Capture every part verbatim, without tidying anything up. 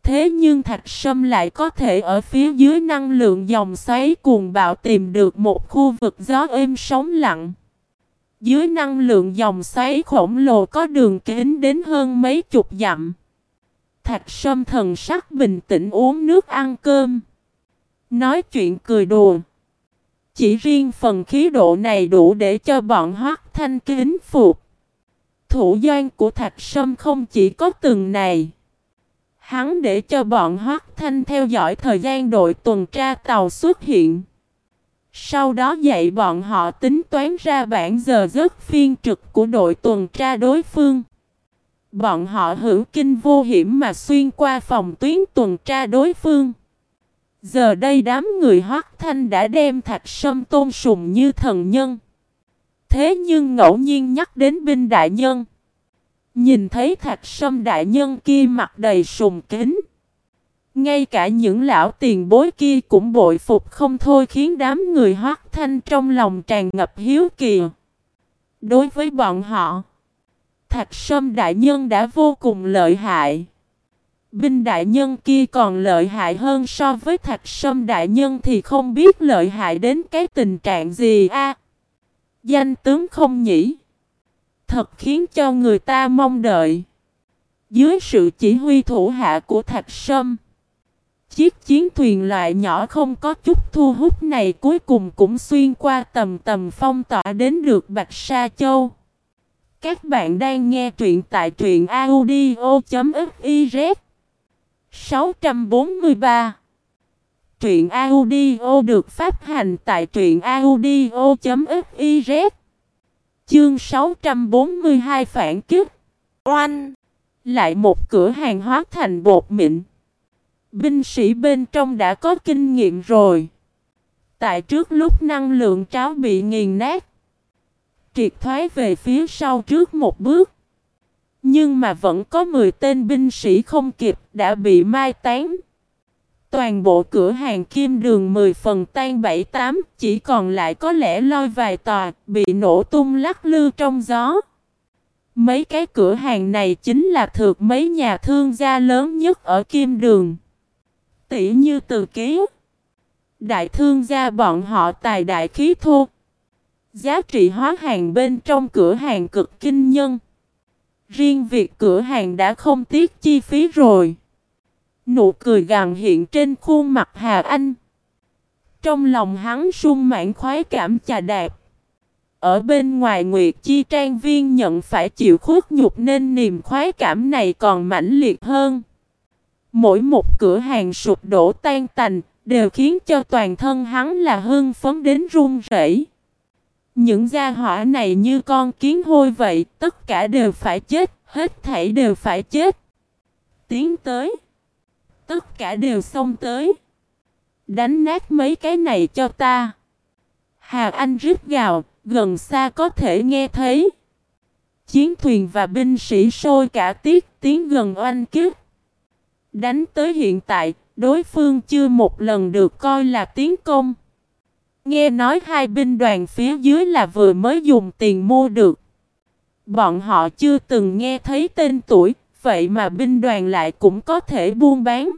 Thế nhưng Thạch Sâm lại có thể ở phía dưới năng lượng dòng xoáy cuồng bạo tìm được một khu vực gió êm sóng lặng. Dưới năng lượng dòng xoáy khổng lồ có đường kính đến hơn mấy chục dặm. Thạch Sâm thần sắc bình tĩnh uống nước ăn cơm. Nói chuyện cười đùa. Chỉ riêng phần khí độ này đủ để cho bọn Hoắc Thanh kính phục. Thủ doan của Thạch Sâm không chỉ có từng này. Hắn để cho bọn Hoắc Thanh theo dõi thời gian đội tuần tra tàu xuất hiện. Sau đó dạy bọn họ tính toán ra bản giờ giấc phiên trực của đội tuần tra đối phương. Bọn họ hữu kinh vô hiểm mà xuyên qua phòng tuyến tuần tra đối phương. Giờ đây đám người Hoắc Thanh đã đem Thạch Sâm tôn sùng như thần nhân. Thế nhưng ngẫu nhiên nhắc đến binh đại nhân. Nhìn thấy Thạch Sâm đại nhân kia mặt đầy sùng kính. Ngay cả những lão tiền bối kia cũng bội phục không thôi, khiến đám người Hoắc Thanh trong lòng tràn ngập hiếu kỳ. Đối với bọn họ, Thạch Sâm đại nhân đã vô cùng lợi hại. Binh đại nhân kia còn lợi hại hơn so với Thạch Sâm đại nhân thì không biết lợi hại đến cái tình trạng gì a. Danh tướng không nhỉ? Thật khiến cho người ta mong đợi. Dưới sự chỉ huy thủ hạ của Thạch Sâm, chiếc chiến thuyền loại nhỏ không có chút thu hút này cuối cùng cũng xuyên qua tầm tầm phong tỏa đến được Bạch Sa Châu. Các bạn đang nghe truyện tại truyện audio chấm fiz. sáu trăm bốn mươi ba. Truyện audio được phát hành tại truyện audio chấm fiz. Chương sáu trăm bốn mươi hai phản kích. Oanh! Lại một cửa hàng hóa thành bột mịn. Binh sĩ bên trong đã có kinh nghiệm rồi. Tại trước lúc năng lượng tráo bị nghiền nát, triệt thoái về phía sau trước một bước. Nhưng mà vẫn có mười tên binh sĩ không kịp đã bị mai tán. Toàn bộ cửa hàng kim đường mười phần tan bảy tám, chỉ còn lại có lẽ loi vài tòa, bị nổ tung lắc lư trong gió. Mấy cái cửa hàng này chính là thuộc mấy nhà thương gia lớn nhất ở kim đường. Tỷ như Từ Ký, đại thương gia bọn họ tài đại khí thô. Giá trị hóa hàng bên trong cửa hàng cực kinh nhân. Riêng việc cửa hàng đã không tiếc chi phí rồi. Nụ cười gằn hiện trên khuôn mặt Hà Anh. Trong lòng hắn sung mãn khoái cảm chà đạp. Ở bên ngoài Nguyệt Chi Trang Viên nhận phải chịu khuất nhục nên niềm khoái cảm này còn mãnh liệt hơn. Mỗi một cửa hàng sụp đổ tan tành đều khiến cho toàn thân hắn là hưng phấn đến run rẩy. Những gia hỏa này như con kiến hôi vậy, tất cả đều phải chết, hết thảy đều phải chết. Tiến tới. Tất cả đều xông tới. Đánh nát mấy cái này cho ta. Hà Anh rít gào, gần xa có thể nghe thấy. Chiến thuyền và binh sĩ sôi cả tiết tiến gần oanh kích. Đánh tới hiện tại, đối phương chưa một lần được coi là tiến công. Nghe nói hai binh đoàn phía dưới là vừa mới dùng tiền mua được. Bọn họ chưa từng nghe thấy tên tuổi, vậy mà binh đoàn lại cũng có thể buôn bán.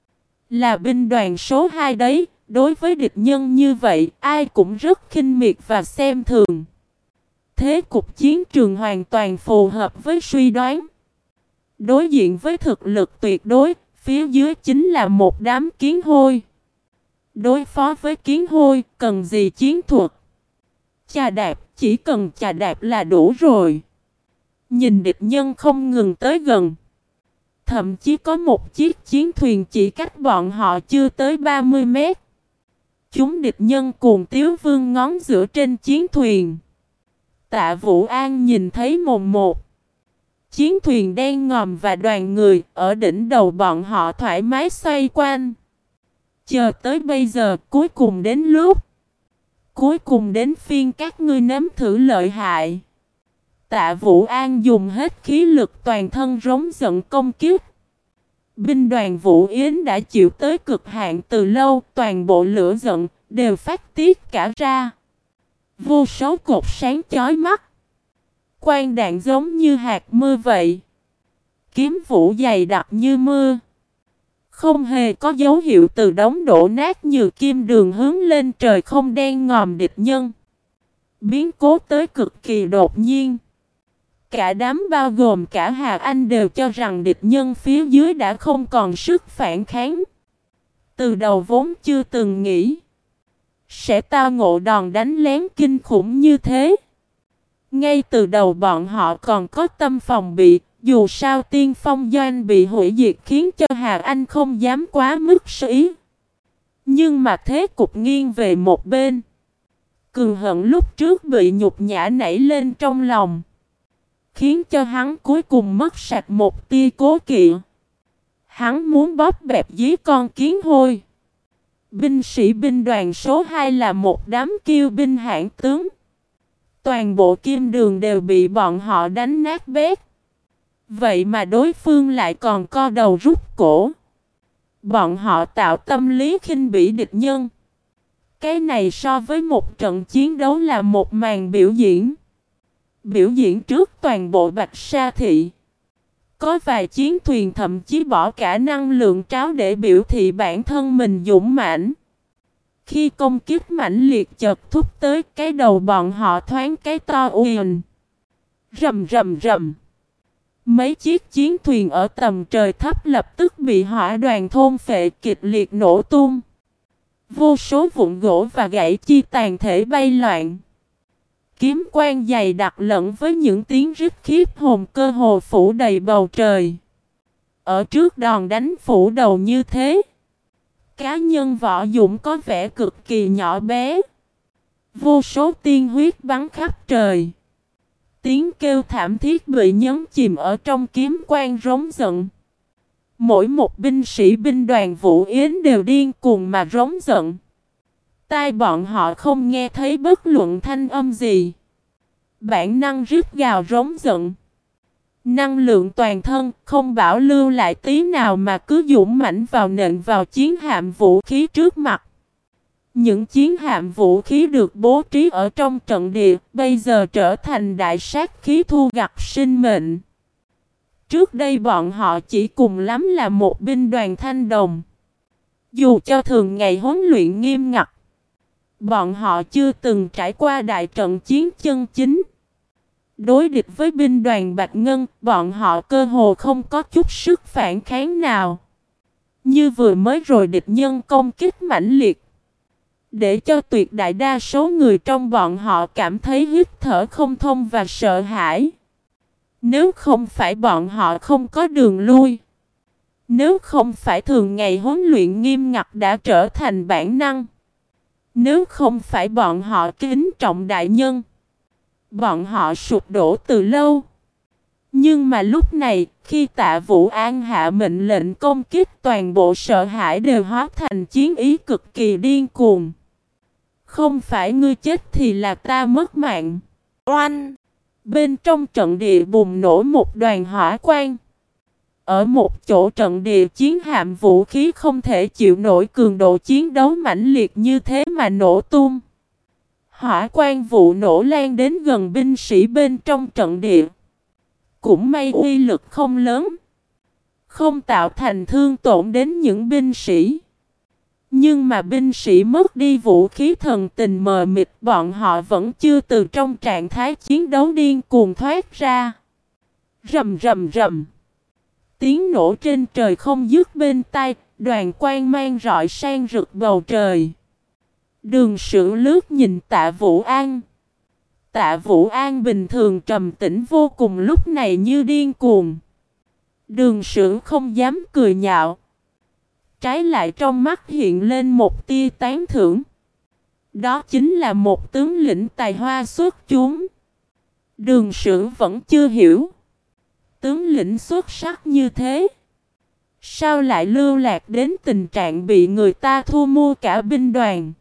Là binh đoàn số hai đấy, đối với địch nhân như vậy, ai cũng rất khinh miệt và xem thường. Thế cục chiến trường hoàn toàn phù hợp với suy đoán. Đối diện với thực lực tuyệt đối, phía dưới chính là một đám kiến hôi. Đối phó với kiến hôi, cần gì chiến thuật? Chà đạp, chỉ cần chà đạp là đủ rồi. Nhìn địch nhân không ngừng tới gần. Thậm chí có một chiếc chiến thuyền chỉ cách bọn họ chưa tới ba mươi mét. Chúng địch nhân cuồng tiếu vương ngón giữa trên chiến thuyền. Tạ Vũ An nhìn thấy mồn một. Chiến thuyền đen ngòm và đoàn người ở đỉnh đầu bọn họ thoải mái xoay quanh. Chờ tới bây giờ cuối cùng đến lúc. Cuối cùng đến phiên các ngươi nếm thử lợi hại. Tạ Vũ An dùng hết khí lực toàn thân rống giận công kích. Binh đoàn Vũ Yến đã chịu tới cực hạn từ lâu, toàn bộ lửa giận đều phát tiết cả ra. Vô số cột sáng chói mắt. Quang đạn giống như hạt mưa vậy. Kiếm vũ dày đặc như mưa. Không hề có dấu hiệu từ đống đổ nát như kim đường hướng lên trời không đen ngòm địch nhân. Biến cố tới cực kỳ đột nhiên. Cả đám bao gồm cả Hà Anh đều cho rằng địch nhân phía dưới đã không còn sức phản kháng. Từ đầu vốn chưa từng nghĩ sẽ tao ngộ đòn đánh lén kinh khủng như thế. Ngay từ đầu bọn họ còn có tâm phòng bị, dù sao tiên phong doanh bị hủy diệt khiến cho Hà Anh không dám quá mức ý. Nhưng mà thế cục nghiêng về một bên. Cường hận lúc trước bị nhục nhã nảy lên trong lòng, khiến cho hắn cuối cùng mất sạch một tia cố kỵ. Hắn muốn bóp bẹp dí con kiến hôi. Binh sĩ binh đoàn số hai là một đám kiêu binh hãn tướng. Toàn bộ kim đường đều bị bọn họ đánh nát bét. Vậy mà đối phương lại còn co đầu rút cổ. Bọn họ tạo tâm lý khinh bỉ địch nhân. Cái này so với một trận chiến đấu là một màn biểu diễn. Biểu diễn trước toàn bộ Bạch Sa Thị. Có vài chiến thuyền thậm chí bỏ cả năng lượng tráo để biểu thị bản thân mình dũng mãnh. Khi công kích mãnh liệt chợt thúc tới, cái đầu bọn họ thoáng cái to ùn. Rầm rầm rầm. Mấy chiếc chiến thuyền ở tầm trời thấp lập tức bị hỏa đoàn thôn phệ kịch liệt nổ tung. Vô số vụn gỗ và gãy chi tàn thể bay loạn. Kiếm quang dày đặc lẫn với những tiếng rít khiếp hồn cơ hồ phủ đầy bầu trời. Ở trước đòn đánh phủ đầu như thế, cá nhân võ dũng có vẻ cực kỳ nhỏ bé. Vô số tiên huyết bắn khắp trời. Tiếng kêu thảm thiết bị nhấn chìm ở trong kiếm quang rống giận. Mỗi một binh sĩ binh đoàn Vũ Yến đều điên cuồng mà rống giận. Tai bọn họ không nghe thấy bất luận thanh âm gì. Bản năng rít gào rống giận. Năng lượng toàn thân không bảo lưu lại tí nào mà cứ dũng mãnh vào nện vào chiến hạm vũ khí trước mặt. Những chiến hạm vũ khí được bố trí ở trong trận địa bây giờ trở thành đại sát khí thu gặt sinh mệnh. Trước đây bọn họ chỉ cùng lắm là một binh đoàn thanh đồng. Dù cho thường ngày huấn luyện nghiêm ngặt, bọn họ chưa từng trải qua đại trận chiến chân chính. Đối địch với binh đoàn Bạch Ngân, bọn họ cơ hồ không có chút sức phản kháng nào. Như vừa mới rồi địch nhân công kích mãnh liệt, để cho tuyệt đại đa số người trong bọn họ cảm thấy hít thở không thông và sợ hãi. Nếu không phải bọn họ không có đường lui, nếu không phải thường ngày huấn luyện nghiêm ngặt đã trở thành bản năng, nếu không phải bọn họ kính trọng đại nhân, bọn họ sụp đổ từ lâu. Nhưng mà lúc này, khi Tạ Vũ An hạ mệnh lệnh công kích, toàn bộ sợ hãi đều hóa thành chiến ý cực kỳ điên cuồng. Không phải ngươi chết thì là ta mất mạng. Oanh! Bên trong trận địa bùng nổ một đoàn hỏa quang. Ở một chỗ trận địa chiến hạm vũ khí không thể chịu nổi cường độ chiến đấu mãnh liệt như thế mà nổ tung. Hỏa quang vụ nổ lan đến gần binh sĩ bên trong trận địa. Cũng may uy lực không lớn, không tạo thành thương tổn đến những binh sĩ. Nhưng mà binh sĩ mất đi vũ khí thần tình mờ mịt, bọn họ vẫn chưa từ trong trạng thái chiến đấu điên cuồng thoát ra. Rầm rầm rầm. Tiếng nổ trên trời không dứt bên tai, đoàn quang mang rọi sang rực bầu trời. Đường Sử lướt nhìn Tạ Vũ An. Tạ Vũ An bình thường trầm tĩnh vô cùng lúc này như điên cuồng. Đường Sử không dám cười nhạo. Trái lại trong mắt hiện lên một tia tán thưởng. Đó chính là một tướng lĩnh tài hoa xuất chúng. Đường Sử vẫn chưa hiểu. Tướng lĩnh xuất sắc như thế, sao lại lưu lạc đến tình trạng bị người ta thu mua cả binh đoàn?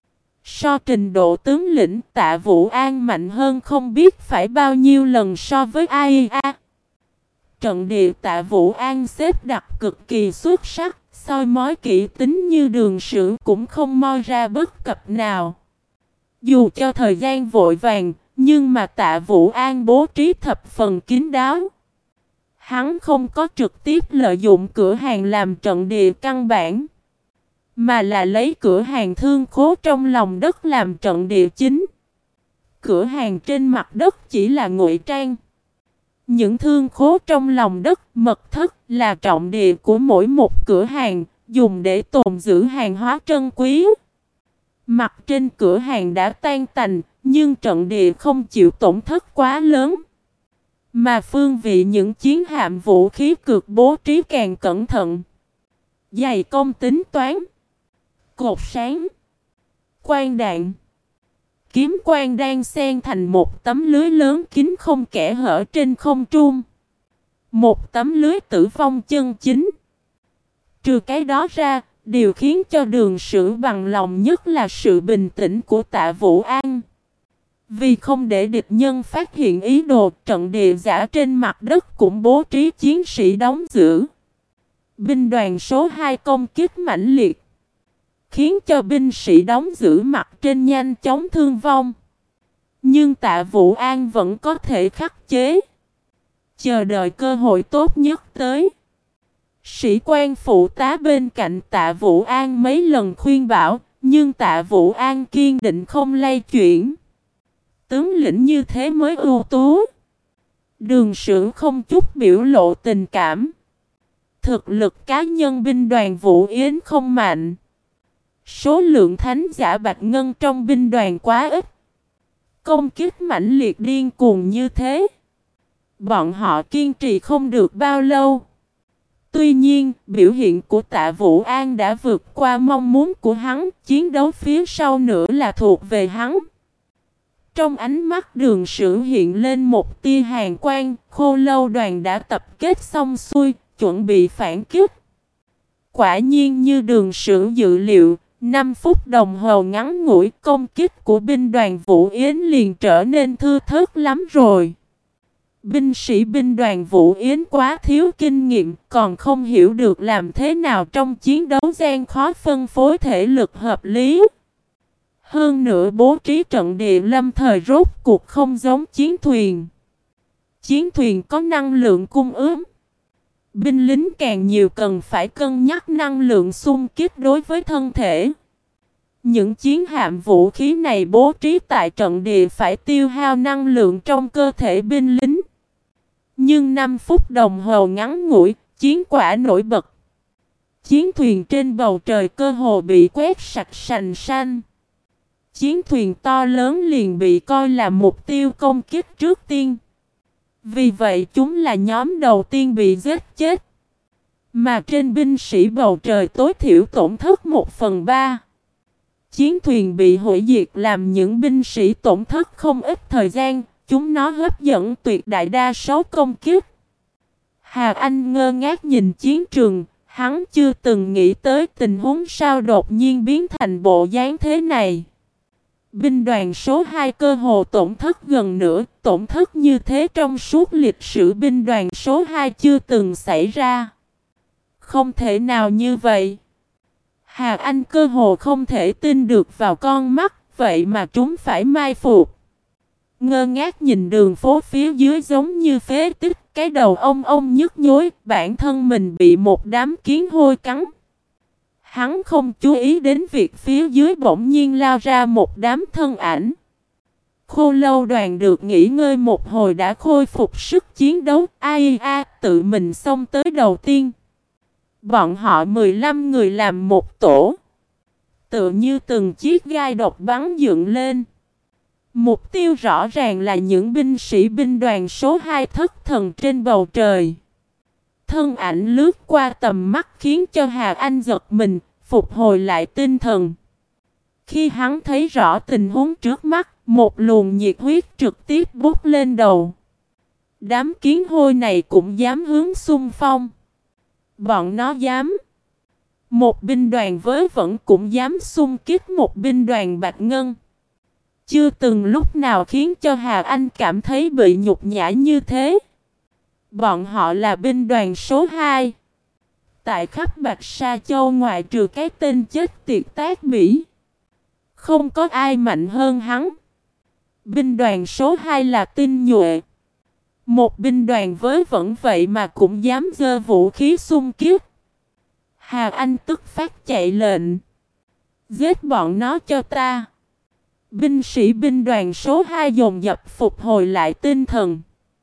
So trình độ tướng lĩnh, Tạ Vũ An mạnh hơn không biết phải bao nhiêu lần so với ai a. Trận địa Tạ Vũ An xếp đặt cực kỳ xuất sắc, soi mói kỹ tính như Đường Sử cũng không moi ra bất cập nào. Dù cho thời gian vội vàng, nhưng mà Tạ Vũ An bố trí thập phần kín đáo. Hắn không có trực tiếp lợi dụng cửa hàng làm trận địa căn bản, mà là lấy cửa hàng thương khố trong lòng đất làm trận địa chính. Cửa hàng trên mặt đất chỉ là ngụy trang. Những thương khố trong lòng đất, mật thất là trọng địa của mỗi một cửa hàng, dùng để tồn giữ hàng hóa trân quý. Mặt trên cửa hàng đã tan tành, nhưng trận địa không chịu tổn thất quá lớn. Mà phương vị những chiến hạm vũ khí cực bố trí càng cẩn thận. Dày công tính toán, cột sáng, quan đạn, kiếm quan đang xen thành một tấm lưới lớn kín không kẽ hở trên không trung. Một tấm lưới tử vong chân chính. Trừ cái đó ra, điều khiến cho Đường Sử bằng lòng nhất là sự bình tĩnh của Tạ Vũ An. Vì không để địch nhân phát hiện ý đồ, trận địa giả trên mặt đất cũng bố trí chiến sĩ đóng giữ. Binh đoàn số hai công kích mãnh liệt, khiến cho binh sĩ đóng giữ mặt trên nhanh chóng thương vong. Nhưng Tạ Vũ An vẫn có thể khắc chế, chờ đợi cơ hội tốt nhất tới. Sĩ quan phụ tá bên cạnh Tạ Vũ An mấy lần khuyên bảo, nhưng Tạ Vũ An kiên định không lay chuyển. Tướng lĩnh như thế mới ưu tú. Đường Sử không chút biểu lộ tình cảm. Thực lực cá nhân binh đoàn Vũ Yến không mạnh. Số lượng thánh giả bạch ngân trong binh đoàn quá ít. Công kích mãnh liệt điên cuồng như thế, bọn họ kiên trì không được bao lâu. Tuy nhiên, biểu hiện của Tạ Vũ An đã vượt qua mong muốn của hắn, chiến đấu phía sau nữa là thuộc về hắn. Trong ánh mắt Đường Sử hiện lên một tia hàn quang, Khô Lâu đoàn đã tập kết xong xuôi, chuẩn bị phản kích. Quả nhiên như Đường Sử dự liệu, năm phút đồng hồ ngắn ngủi, công kích của binh đoàn Vũ Yến liền trở nên thưa thớt lắm rồi. Binh sĩ binh đoàn Vũ Yến quá thiếu kinh nghiệm, còn không hiểu được làm thế nào trong chiến đấu gian khó phân phối thể lực hợp lý. Hơn nữa bố trí trận địa lâm thời rốt cuộc không giống chiến thuyền. Chiến thuyền có năng lượng cung ứng. Binh lính càng nhiều cần phải cân nhắc năng lượng xung kích đối với thân thể. Những chiến hạm vũ khí này bố trí tại trận địa phải tiêu hao năng lượng trong cơ thể binh lính. Nhưng năm phút đồng hồ ngắn ngủi, chiến quả nổi bật. Chiến thuyền trên bầu trời cơ hồ bị quét sạch sành xanh. Chiến thuyền to lớn liền bị coi là mục tiêu công kích trước tiên. Vì vậy chúng là nhóm đầu tiên bị giết chết. Mà trên binh sĩ bầu trời tối thiểu tổn thất một phần ba. Chiến thuyền bị hủy diệt làm những binh sĩ tổn thất không ít thời gian. Chúng nó hấp dẫn tuyệt đại đa số công kích. Hà Anh ngơ ngác nhìn chiến trường. Hắn chưa từng nghĩ tới tình huống sao đột nhiên biến thành bộ dáng thế này. Binh đoàn số hai cơ hồ tổn thất gần nửa, tổn thất như thế trong suốt lịch sử binh đoàn số hai chưa từng xảy ra. Không thể nào như vậy. Hà Anh cơ hồ không thể tin được vào con mắt, vậy mà chúng phải mai phục. Ngơ ngác nhìn đường phố phía dưới giống như phế tích, cái đầu ông ông nhức nhối, bản thân mình bị một đám kiến hôi cắn. Hắn không chú ý đến việc phía dưới bỗng nhiên lao ra một đám thân ảnh. Khô Lâu đoàn được nghỉ ngơi một hồi đã khôi phục sức chiến đấu. Ai a tự mình xông tới đầu tiên. Bọn họ mười lăm người làm một tổ. Tựa như từng chiếc gai độc bắn dựng lên. Mục tiêu rõ ràng là những binh sĩ binh đoàn số hai thất thần trên bầu trời. Thân ảnh lướt qua tầm mắt khiến cho Hà Anh giật mình, phục hồi lại tinh thần. Khi hắn thấy rõ tình huống trước mắt, một luồng nhiệt huyết trực tiếp bút lên đầu. Đám kiến hôi này cũng dám hướng xung phong. Bọn nó dám. Một binh đoàn với vẫn cũng dám xung kích một binh đoàn bạch ngân. Chưa từng lúc nào khiến cho Hà Anh cảm thấy bị nhục nhã như thế. Bọn họ là binh đoàn số hai. Tại khắp Bạch Sa Châu ngoại trừ cái tên chết tiệt Tác Bỉ, không có ai mạnh hơn hắn. Binh đoàn số hai là tinh nhuệ. Một binh đoàn với vẫn vậy mà cũng dám giơ vũ khí xung kích. Hà Anh tức phát chạy lệnh. Giết bọn nó cho ta. Binh sĩ binh đoàn số hai dồn dập phục hồi lại tinh thần.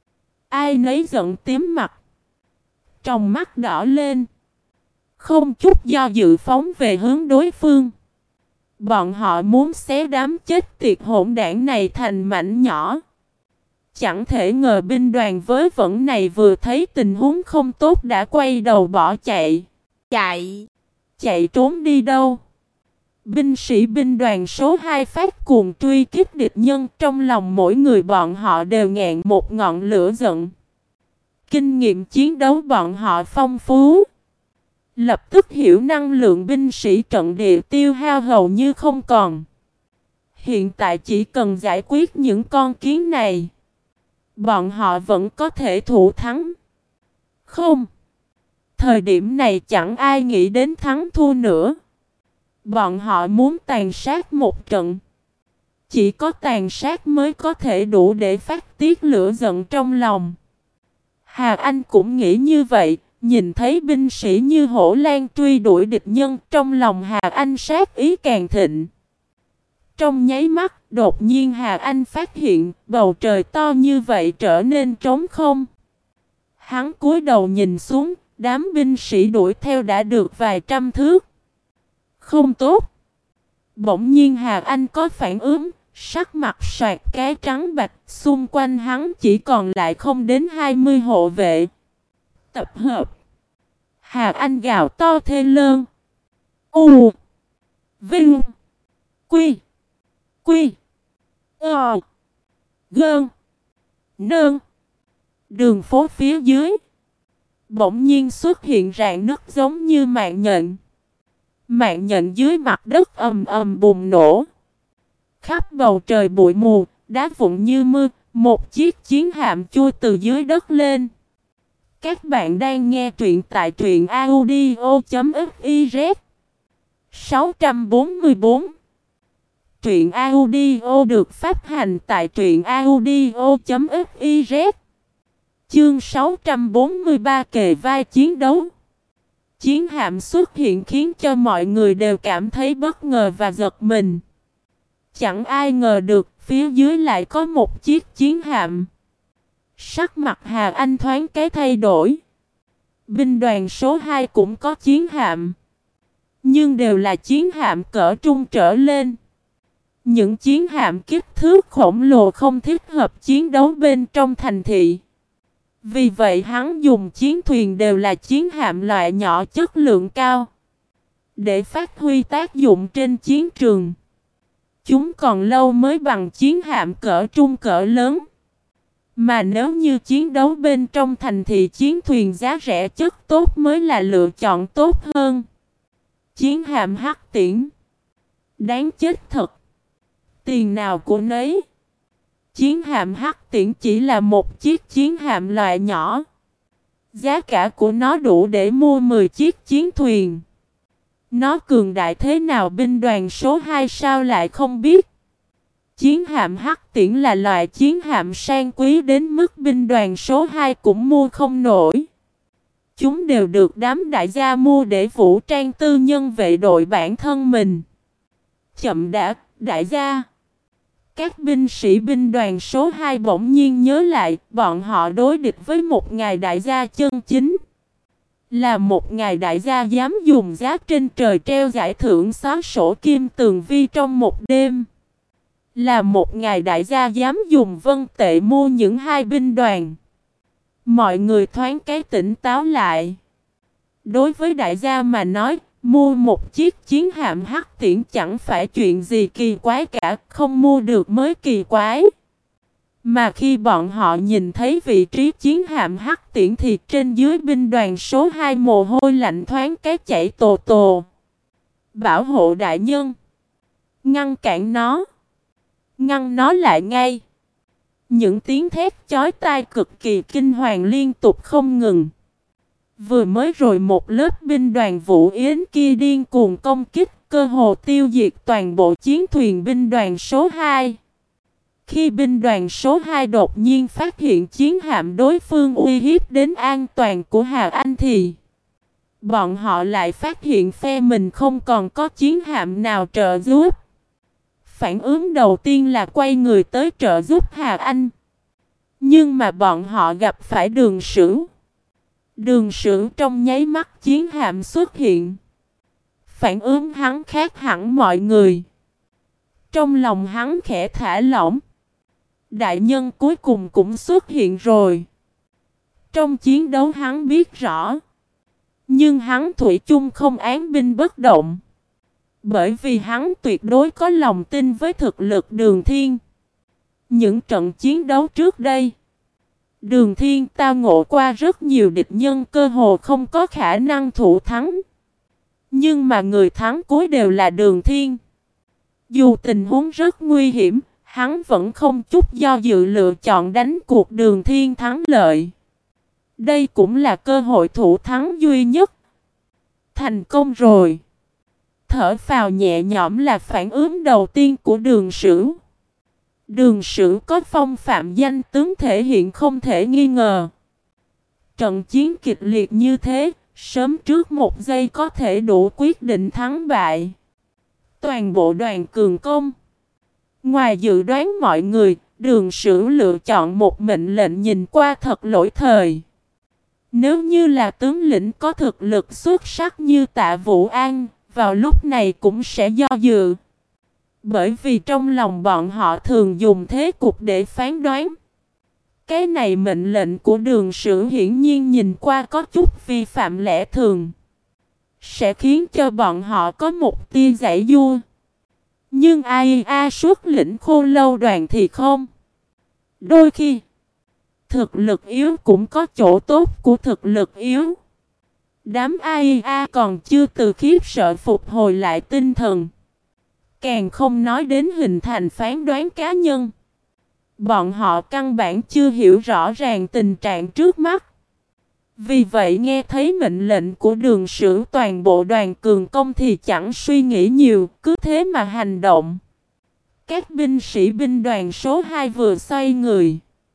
Ai nấy giận tím mặt. Trong mắt đỏ lên. Không chút do dự phóng về hướng đối phương. Bọn họ muốn xé đám chết tiệt hỗn đảng này thành mảnh nhỏ. Chẳng thể ngờ binh đoàn với vẫn này vừa thấy tình huống không tốt đã quay đầu bỏ chạy. Chạy? Chạy trốn đi đâu? Binh sĩ binh đoàn số hai phát cuồng truy kích địch nhân, trong lòng mỗi người bọn họ đều ngẹn một ngọn lửa giận. Kinh nghiệm chiến đấu bọn họ phong phú. Lập tức hiểu năng lượng binh sĩ trận địa tiêu hao hầu như không còn. Hiện tại chỉ cần giải quyết những con kiến này, bọn họ vẫn có thể thủ thắng. Không. Thời điểm này chẳng ai nghĩ đến thắng thua nữa. Bọn họ muốn tàn sát một trận. Chỉ có tàn sát mới có thể đủ để phát tiết lửa giận trong lòng. Hà Anh cũng nghĩ như vậy. Nhìn thấy binh sĩ như hổ lang truy đuổi địch nhân, trong lòng Hà Anh sát ý càng thịnh. Trong nháy mắt, đột nhiên Hà Anh phát hiện bầu trời to như vậy trở nên trống không. Hắn cúi đầu nhìn xuống, đám binh sĩ đuổi theo đã được vài trăm thước. Không tốt. Bỗng nhiên Hà Anh có phản ứng, sắc mặt soạt cái trắng bạch, xung quanh hắn chỉ còn lại không đến hai mươi hộ vệ. Tập hợp. Hà Anh gào to thê lương. U. Vinh. Quy. Quy. Ờ. Gơn. Nơn. Đường phố phía dưới bỗng nhiên xuất hiện rạn nứt giống như mạng nhện. Mạng nhện dưới mặt đất ầm ầm bùng nổ. Khắp bầu trời bụi mù, đá vụn như mưa, một chiếc chiến hạm chui từ dưới đất lên. Các bạn đang nghe truyện tại truyện audio chấm fiz. sáu trăm bốn mươi tư. Truyện audio được phát hành tại truyện audio chấm fiz. Chương sáu trăm bốn mươi ba kề vai chiến đấu. Chiến hạm xuất hiện khiến cho mọi người đều cảm thấy bất ngờ và giật mình. Chẳng ai ngờ được phía dưới lại có một chiếc chiến hạm. Sắc mặt Hà Anh thoáng cái thay đổi. Binh đoàn số hai cũng có chiến hạm. Nhưng đều là chiến hạm cỡ trung trở lên. Những chiến hạm kích thước khổng lồ không thích hợp chiến đấu bên trong thành thị. Vì vậy hắn dùng chiến thuyền đều là chiến hạm loại nhỏ chất lượng cao. Để phát huy tác dụng trên chiến trường. Chúng còn lâu mới bằng chiến hạm cỡ trung cỡ lớn. Mà nếu như chiến đấu bên trong thành thì chiến thuyền giá rẻ chất tốt mới là lựa chọn tốt hơn. Chiến hạm hắc tiễn. Đáng chết thật. Tiền nào của nấy. Chiến hạm hắc tiễn chỉ là một chiếc chiến hạm loại nhỏ. Giá cả của nó đủ để mua mười chiếc chiến thuyền. Nó cường đại thế nào binh đoàn số hai sao lại không biết. Chiến hạm hắc tiễn là loại chiến hạm sang quý đến mức binh đoàn số hai cũng mua không nổi. Chúng đều được đám đại gia mua để vũ trang tư nhân vệ đội bản thân mình. Chậm đã, đại gia. Các binh sĩ binh đoàn số hai bỗng nhiên nhớ lại bọn họ đối địch với một ngài đại gia chân chính. Là một ngài đại gia dám dùng giá trên trời treo giải thưởng xóa sổ kim tường vi trong một đêm. Là một ngài đại gia dám dùng vân tệ mua những hai binh đoàn. Mọi người thoáng cái tỉnh táo lại. Đối với đại gia mà nói, mua một chiếc chiến hạm hắc tiễn chẳng phải chuyện gì kỳ quái cả, không mua được mới kỳ quái. Mà khi bọn họ nhìn thấy vị trí chiến hạm hắc tiễn thì trên dưới binh đoàn số hai mồ hôi lạnh thoáng cái chảy tồ tồ. Bảo hộ đại nhân. Ngăn cản nó. Ngăn nó lại ngay. Những tiếng thét chói tai cực kỳ kinh hoàng liên tục không ngừng. Vừa mới rồi một lớp binh đoàn Vũ Yến kia điên cuồng công kích, cơ hồ tiêu diệt toàn bộ chiến thuyền binh đoàn số hai. Khi binh đoàn số hai đột nhiên phát hiện chiến hạm đối phương uy hiếp đến an toàn của Hà Anh thì bọn họ lại phát hiện phe mình không còn có chiến hạm nào trợ giúp. Phản ứng đầu tiên là quay người tới trợ giúp Hà Anh. Nhưng mà bọn họ gặp phải Đường Sửu. Đường Sửu trong nháy mắt chiến hạm xuất hiện. Phản ứng hắn khác hẳn mọi người. Trong lòng hắn khẽ thả lỏng. Đại nhân cuối cùng cũng xuất hiện rồi. Trong chiến đấu hắn biết rõ. Nhưng hắn thủy chung không án binh bất động. Bởi vì hắn tuyệt đối có lòng tin với thực lực Đường Thiên. Những trận chiến đấu trước đây, Đường Thiên tao ngộ qua rất nhiều địch nhân cơ hồ không có khả năng thủ thắng. Nhưng mà người thắng cuối đều là Đường Thiên. Dù tình huống rất nguy hiểm, hắn vẫn không chút do dự lựa chọn đánh cuộc Đường Thiên thắng lợi. Đây cũng là cơ hội thủ thắng duy nhất. Thành công rồi. Thở phào nhẹ nhõm là phản ứng đầu tiên của Đường Sửu. Đường Sửu có phong phạm danh tướng thể hiện không thể nghi ngờ. Trận chiến kịch liệt như thế, sớm trước một giây có thể đủ quyết định thắng bại. Toàn bộ đoàn cường công. Ngoài dự đoán mọi người, Đường Sửu lựa chọn một mệnh lệnh nhìn qua thật lỗi thời. Nếu như là tướng lĩnh có thực lực xuất sắc như Tạ Vũ An, vào lúc này cũng sẽ do dự. Bởi vì trong lòng bọn họ thường dùng thế cục để phán đoán. Cái này mệnh lệnh của Đường Sửu hiển nhiên nhìn qua có chút vi phạm lẽ thường. Sẽ khiến cho bọn họ có một tia giải vua. Nhưng ai a xuất lĩnh Khô Lâu đoàn thì không. Đôi khi, thực lực yếu cũng có chỗ tốt của thực lực yếu. Đám a i a còn chưa từ khiếp sợ phục hồi lại tinh thần. Càng không nói đến hình thành phán đoán cá nhân. Bọn họ căn bản chưa hiểu rõ ràng tình trạng trước mắt. Vì vậy nghe thấy mệnh lệnh của Đường Sửu toàn bộ đoàn cường công thì chẳng suy nghĩ nhiều, cứ thế mà hành động. Các binh sĩ binh đoàn số hai vừa xoay người.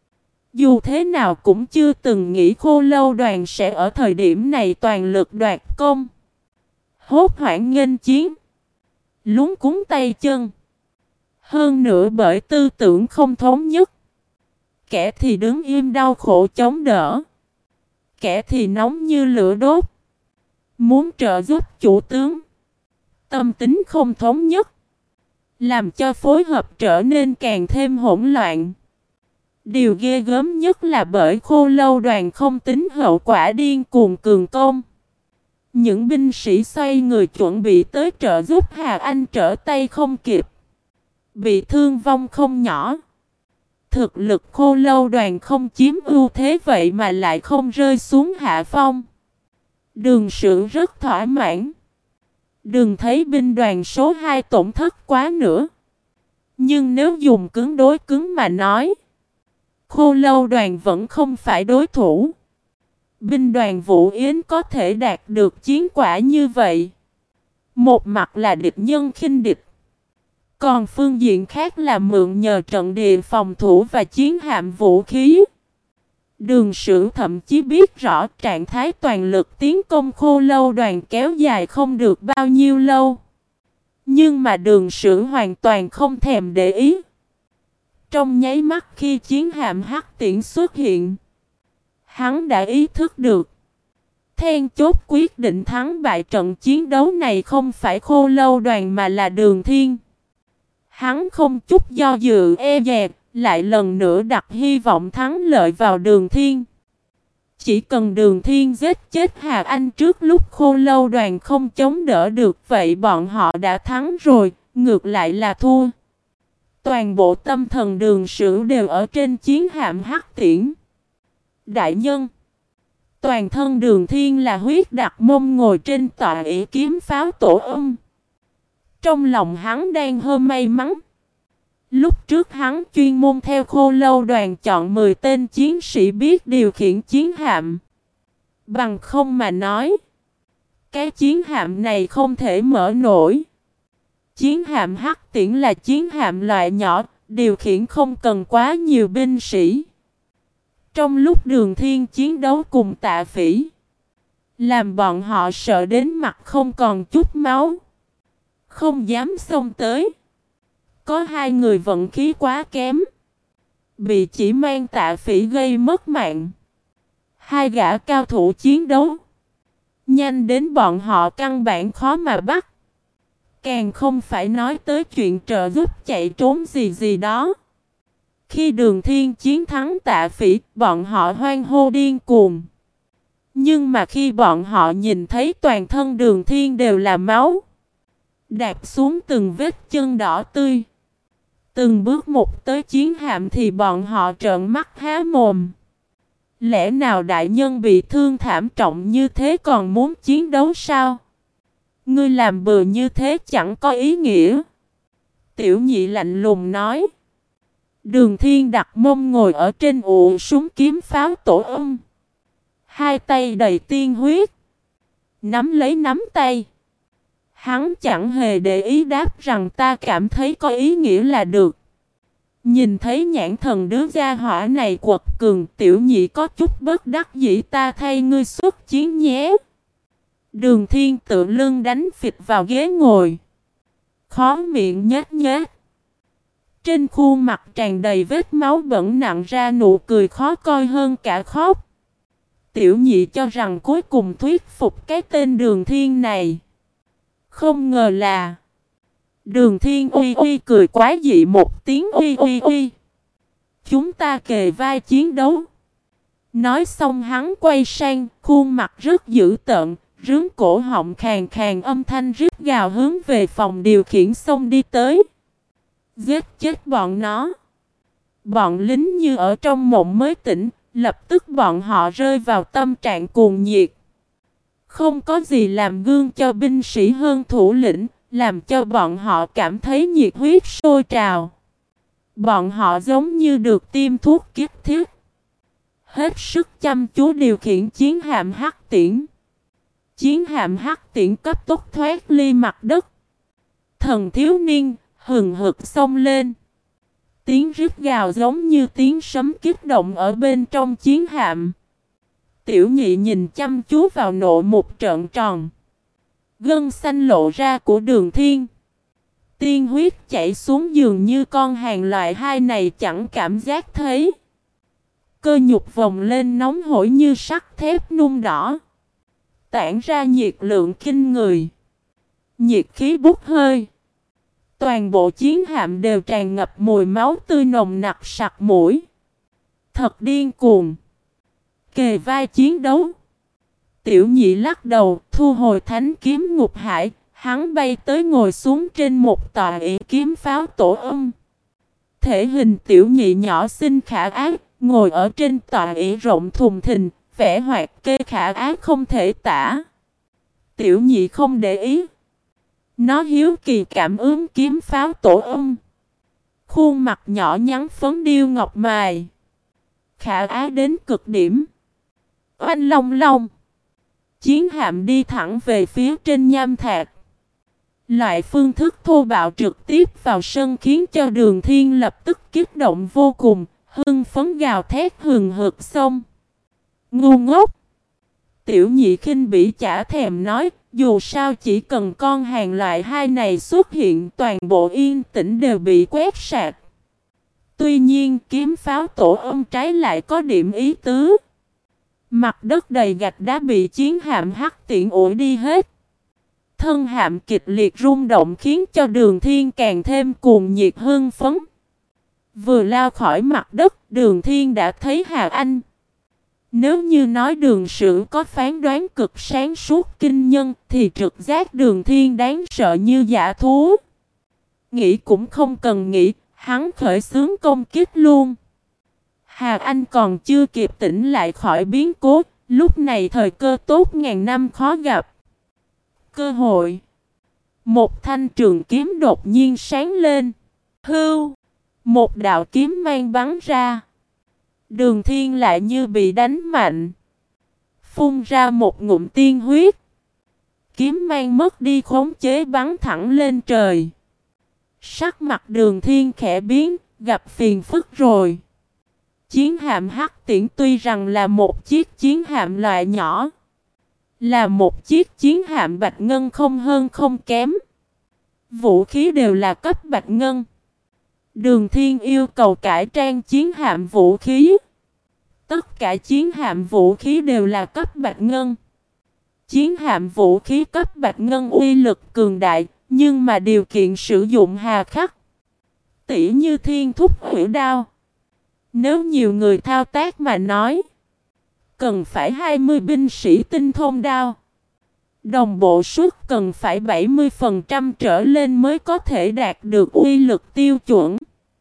Dù thế nào cũng chưa từng nghĩ Khô Lâu đoàn sẽ ở thời điểm này toàn lực đoạt công. Hốt hoảng nghênh chiến. Lúng cuống tay chân. Hơn nữa bởi tư tưởng không thống nhất. Kẻ thì đứng im đau khổ chống đỡ. Kẻ thì nóng như lửa đốt. Muốn trợ giúp chủ tướng. Tâm tính không thống nhất. Làm cho phối hợp trở nên càng thêm hỗn loạn. Điều ghê gớm nhất là bởi Khô Lâu đoàn không tính hậu quả điên cuồng cường công. Những binh sĩ xoay người chuẩn bị tới trợ giúp Hà Anh trở tay không kịp. Bị thương vong không nhỏ. Thực lực Khô Lâu đoàn không chiếm ưu thế vậy mà lại không rơi xuống hạ phong. Đường Sửu rất thỏa mãn. Đừng thấy binh đoàn số hai tổn thất quá nữa. Nhưng nếu dùng cứng đối cứng mà nói, Khô Lâu đoàn vẫn không phải đối thủ. Binh đoàn Vũ Yến có thể đạt được chiến quả như vậy. Một mặt là địch nhân khinh địch. Còn phương diện khác là mượn nhờ trận địa phòng thủ và chiến hạm vũ khí. Đường Sửu thậm chí biết rõ trạng thái toàn lực tiến công Khô Lâu đoàn kéo dài không được bao nhiêu lâu. Nhưng mà Đường Sửu hoàn toàn không thèm để ý. Trong nháy mắt khi chiến hạm Hắc Tiễn xuất hiện, hắn đã ý thức được. Then chốt quyết định thắng bại trận chiến đấu này không phải Khô Lâu đoàn mà là Đường Thiên. Hắn không chút do dự e dè, lại lần nữa đặt hy vọng thắng lợi vào Đường Thiên. Chỉ cần Đường Thiên giết chết Hà Anh trước lúc Khô Lâu đoàn không chống đỡ được vậy bọn họ đã thắng rồi, ngược lại là thua. Toàn bộ tâm thần Đường Sửu đều ở trên chiến hạm Hắc Tiễn. Đại nhân, toàn thân Đường Thiên là huyết đặt mông ngồi trên tọa ỷ kiếm pháo tổ âm. Trong lòng hắn đang hơi may mắn. Lúc trước hắn chuyên môn theo Khô Lâu đoàn chọn mười tên chiến sĩ biết điều khiển chiến hạm. Bằng không mà nói, cái chiến hạm này không thể mở nổi. Chiến hạm Hắc Tiễn là chiến hạm loại nhỏ, điều khiển không cần quá nhiều binh sĩ. Trong lúc Đường Thiên chiến đấu cùng Tạ Phỉ, làm bọn họ sợ đến mặt không còn chút máu, không dám xông tới. Có hai người vận khí quá kém, bị chỉ mang Tạ Phỉ gây mất mạng. Hai gã cao thủ chiến đấu nhanh đến bọn họ căn bản khó mà bắt. Càng không phải nói tới chuyện trợ giúp chạy trốn gì gì đó. Khi Đường Thiên chiến thắng Tạ Phỉ, bọn họ hoan hô điên cuồng. Nhưng mà khi bọn họ nhìn thấy toàn thân Đường Thiên đều là máu, đạp xuống từng vết chân đỏ tươi, từng bước một tới chiến hạm, thì bọn họ trợn mắt há mồm. Lẽ nào đại nhân bị thương thảm trọng như thế còn muốn chiến đấu sao? Ngươi làm bừa như thế chẳng có ý nghĩa. Tiểu nhị lạnh lùng nói. Đường Thiên đặt mông ngồi ở trên ụ súng kiếm pháo tổ âm, hai tay đầy tiên huyết, nắm lấy nắm tay. Hắn chẳng hề để ý, đáp rằng ta cảm thấy có ý nghĩa là được. Nhìn thấy nhãn thần đứa gia hỏa này quật cường, tiểu nhị có chút bất đắc dĩ, ta thay ngươi xuất chiến nhé. Đường Thiên tự lưng đánh phịch vào ghế ngồi, khó miệng nhếch nhếch. Trên khuôn mặt tràn đầy vết máu bẩn nặng ra nụ cười khó coi hơn cả khóc. Tiểu nhị cho rằng cuối cùng thuyết phục cái tên Đường Thiên này. Không ngờ là Đường Thiên uy uy cười quá dị một tiếng uy uy uy. Chúng ta kề vai chiến đấu. Nói xong hắn quay sang, khuôn mặt rất dữ tợn, rướn cổ họng khàn khàn, âm thanh rít gào hướng về phòng điều khiển xông đi tới. Giết chết bọn nó. Bọn lính như ở trong mộng mới tỉnh, lập tức bọn họ rơi vào tâm trạng cuồng nhiệt. Không có gì làm gương cho binh sĩ hơn thủ lĩnh, làm cho bọn họ cảm thấy nhiệt huyết sôi trào. Bọn họ giống như được tiêm thuốc kích thích, hết sức chăm chú điều khiển chiến hạm hắc tiễn. Chiến hạm hắc tiễn cấp tốc thoát ly mặt đất. Thần thiếu niên hừng hực xông lên. Tiếng rít gào giống như tiếng sấm kích động ở bên trong chiến hạm. Tiểu nhị nhìn chăm chú vào nộ một trợn tròn. Gân xanh lộ ra của Đường Thiên. Tiên huyết chảy xuống dường như con hàng loại hai này chẳng cảm giác thấy. Cơ nhục vòng lên nóng hổi như sắt thép nung đỏ, tản ra nhiệt lượng kinh người. Nhiệt khí bốc hơi. Toàn bộ chiến hạm đều tràn ngập mùi máu tươi nồng nặc sặc mũi. Thật điên cuồng. Kề vai chiến đấu. Tiểu nhị lắc đầu, thu hồi thánh kiếm ngục hải. Hắn bay tới ngồi xuống trên một tòa ỷ kiếm pháo tổ âm. Thể hình tiểu nhị nhỏ xinh khả ác, ngồi ở trên tòa ỷ rộng thùng thình, vẻ hoạt kê khả ác không thể tả. Tiểu nhị không để ý. Nó hiếu kỳ cảm ứng kiếm pháo tổ âm. Khuôn mặt nhỏ nhắn phấn điêu ngọc mài, khả ái đến cực điểm. Oanh long long. Chiến hạm đi thẳng về phía trên nham thạch. Loại phương thức thô bạo trực tiếp vào sân khiến cho Đường Thiên lập tức kích động vô cùng, hưng phấn gào thét hừng hực xông. Ngu ngốc. Tiểu nhị khinh bỉ chả thèm nói, dù sao chỉ cần con hàng loại hai này xuất hiện, toàn bộ yên tĩnh đều bị quét sạch. Tuy nhiên kiếm pháo tổ âm trái lại có điểm ý tứ. Mặt đất đầy gạch đá bị chiến hạm hắc tiễn ủi đi hết. Thân hạm kịch liệt rung động khiến cho Đường Thiên càng thêm cuồng nhiệt hưng phấn. Vừa lao khỏi mặt đất, Đường Thiên đã thấy Hà Anh. Nếu như nói Đường Sử có phán đoán cực sáng suốt kinh nhân, thì trực giác Đường Thiên đáng sợ như dã thú. Nghĩ cũng không cần nghĩ, hắn khởi xướng công kích luôn. Hà Anh còn chưa kịp tỉnh lại khỏi biến cố, lúc này thời cơ tốt ngàn năm khó gặp. Cơ hội. Một thanh trường kiếm đột nhiên sáng lên. Hưu. Một đạo kiếm mang bắn ra. Đường Thiên lại như bị đánh mạnh, phun ra một ngụm tiên huyết. Kiếm mang mất đi khống chế bắn thẳng lên trời. Sắc mặt Đường Thiên khẽ biến, gặp phiền phức rồi. Chiến hạm Hắc Tiễn tuy rằng là một chiếc chiến hạm loại nhỏ, là một chiếc chiến hạm bạch ngân không hơn không kém. Vũ khí đều là cấp bạch ngân. Đường Thiên yêu cầu cải trang chiến hạm vũ khí. Tất cả chiến hạm vũ khí đều là cấp bạch ngân. Chiến hạm vũ khí cấp bạch ngân uy lực cường đại, nhưng mà điều kiện sử dụng hà khắc. Tỉ như thiên thúc hủy đao. Nếu nhiều người thao tác mà nói, cần phải hai mươi binh sĩ tinh thông đao. Đồng bộ suất cần phải bảy mươi phần trăm trở lên mới có thể đạt được uy lực tiêu chuẩn.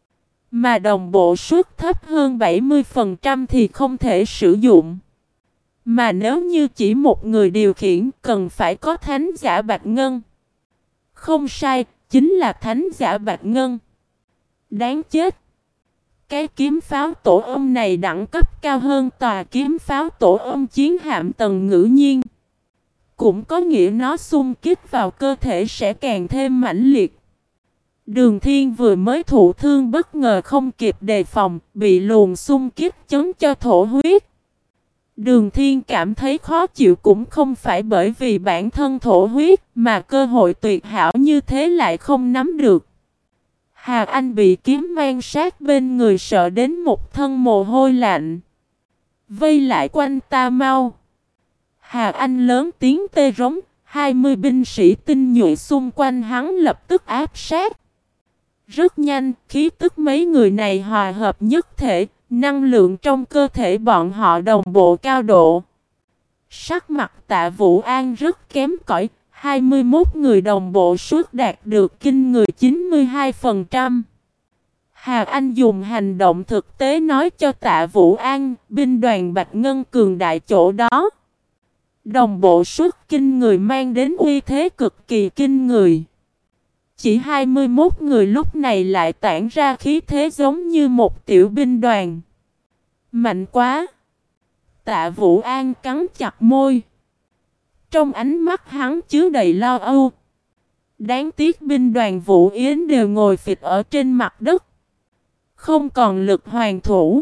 Mà đồng bộ suất thấp hơn bảy mươi phần trăm thì không thể sử dụng. Mà nếu như chỉ một người điều khiển cần phải có thánh giả bạch ngân. Không sai, chính là thánh giả bạch ngân. Đáng chết. Cái kiếm pháo tổ ong này đẳng cấp cao hơn tòa kiếm pháo tổ ong chiến hạm Tần Ngữ Nhiên. Cũng có nghĩa nó xung kích vào cơ thể sẽ càng thêm mãnh liệt. Đường Thiên vừa mới thụ thương bất ngờ không kịp đề phòng, bị luồng xung kích chấn cho thổ huyết. Đường Thiên cảm thấy khó chịu cũng không phải bởi vì bản thân thổ huyết, mà cơ hội tuyệt hảo như thế lại không nắm được. Hà Anh bị kiếm mang sát bên người sợ đến một thân mồ hôi lạnh. Vây lại quanh ta mau. Hà Anh lớn tiếng tê rống, hai mươi binh sĩ tinh nhuệ xung quanh hắn lập tức áp sát. Rất nhanh, khí tức mấy người này hòa hợp nhất thể, năng lượng trong cơ thể bọn họ đồng bộ cao độ. Sắc mặt Tạ Vũ An rất kém cỏi, hai mươi mốt người đồng bộ suốt đạt được kinh người chín mươi hai phần trăm. Hà Anh dùng hành động thực tế nói cho Tạ Vũ An, binh đoàn Bạch Ngân cường đại chỗ đó. Đồng bộ suốt kinh người mang đến uy thế cực kỳ kinh người. Chỉ hai mươi mốt người lúc này lại tản ra khí thế giống như một tiểu binh đoàn. Mạnh quá! Tạ Vũ An cắn chặt môi. Trong ánh mắt hắn chứa đầy lo âu. Đáng tiếc binh đoàn Vũ Yến đều ngồi phịch ở trên mặt đất. Không còn lực hoàn thủ.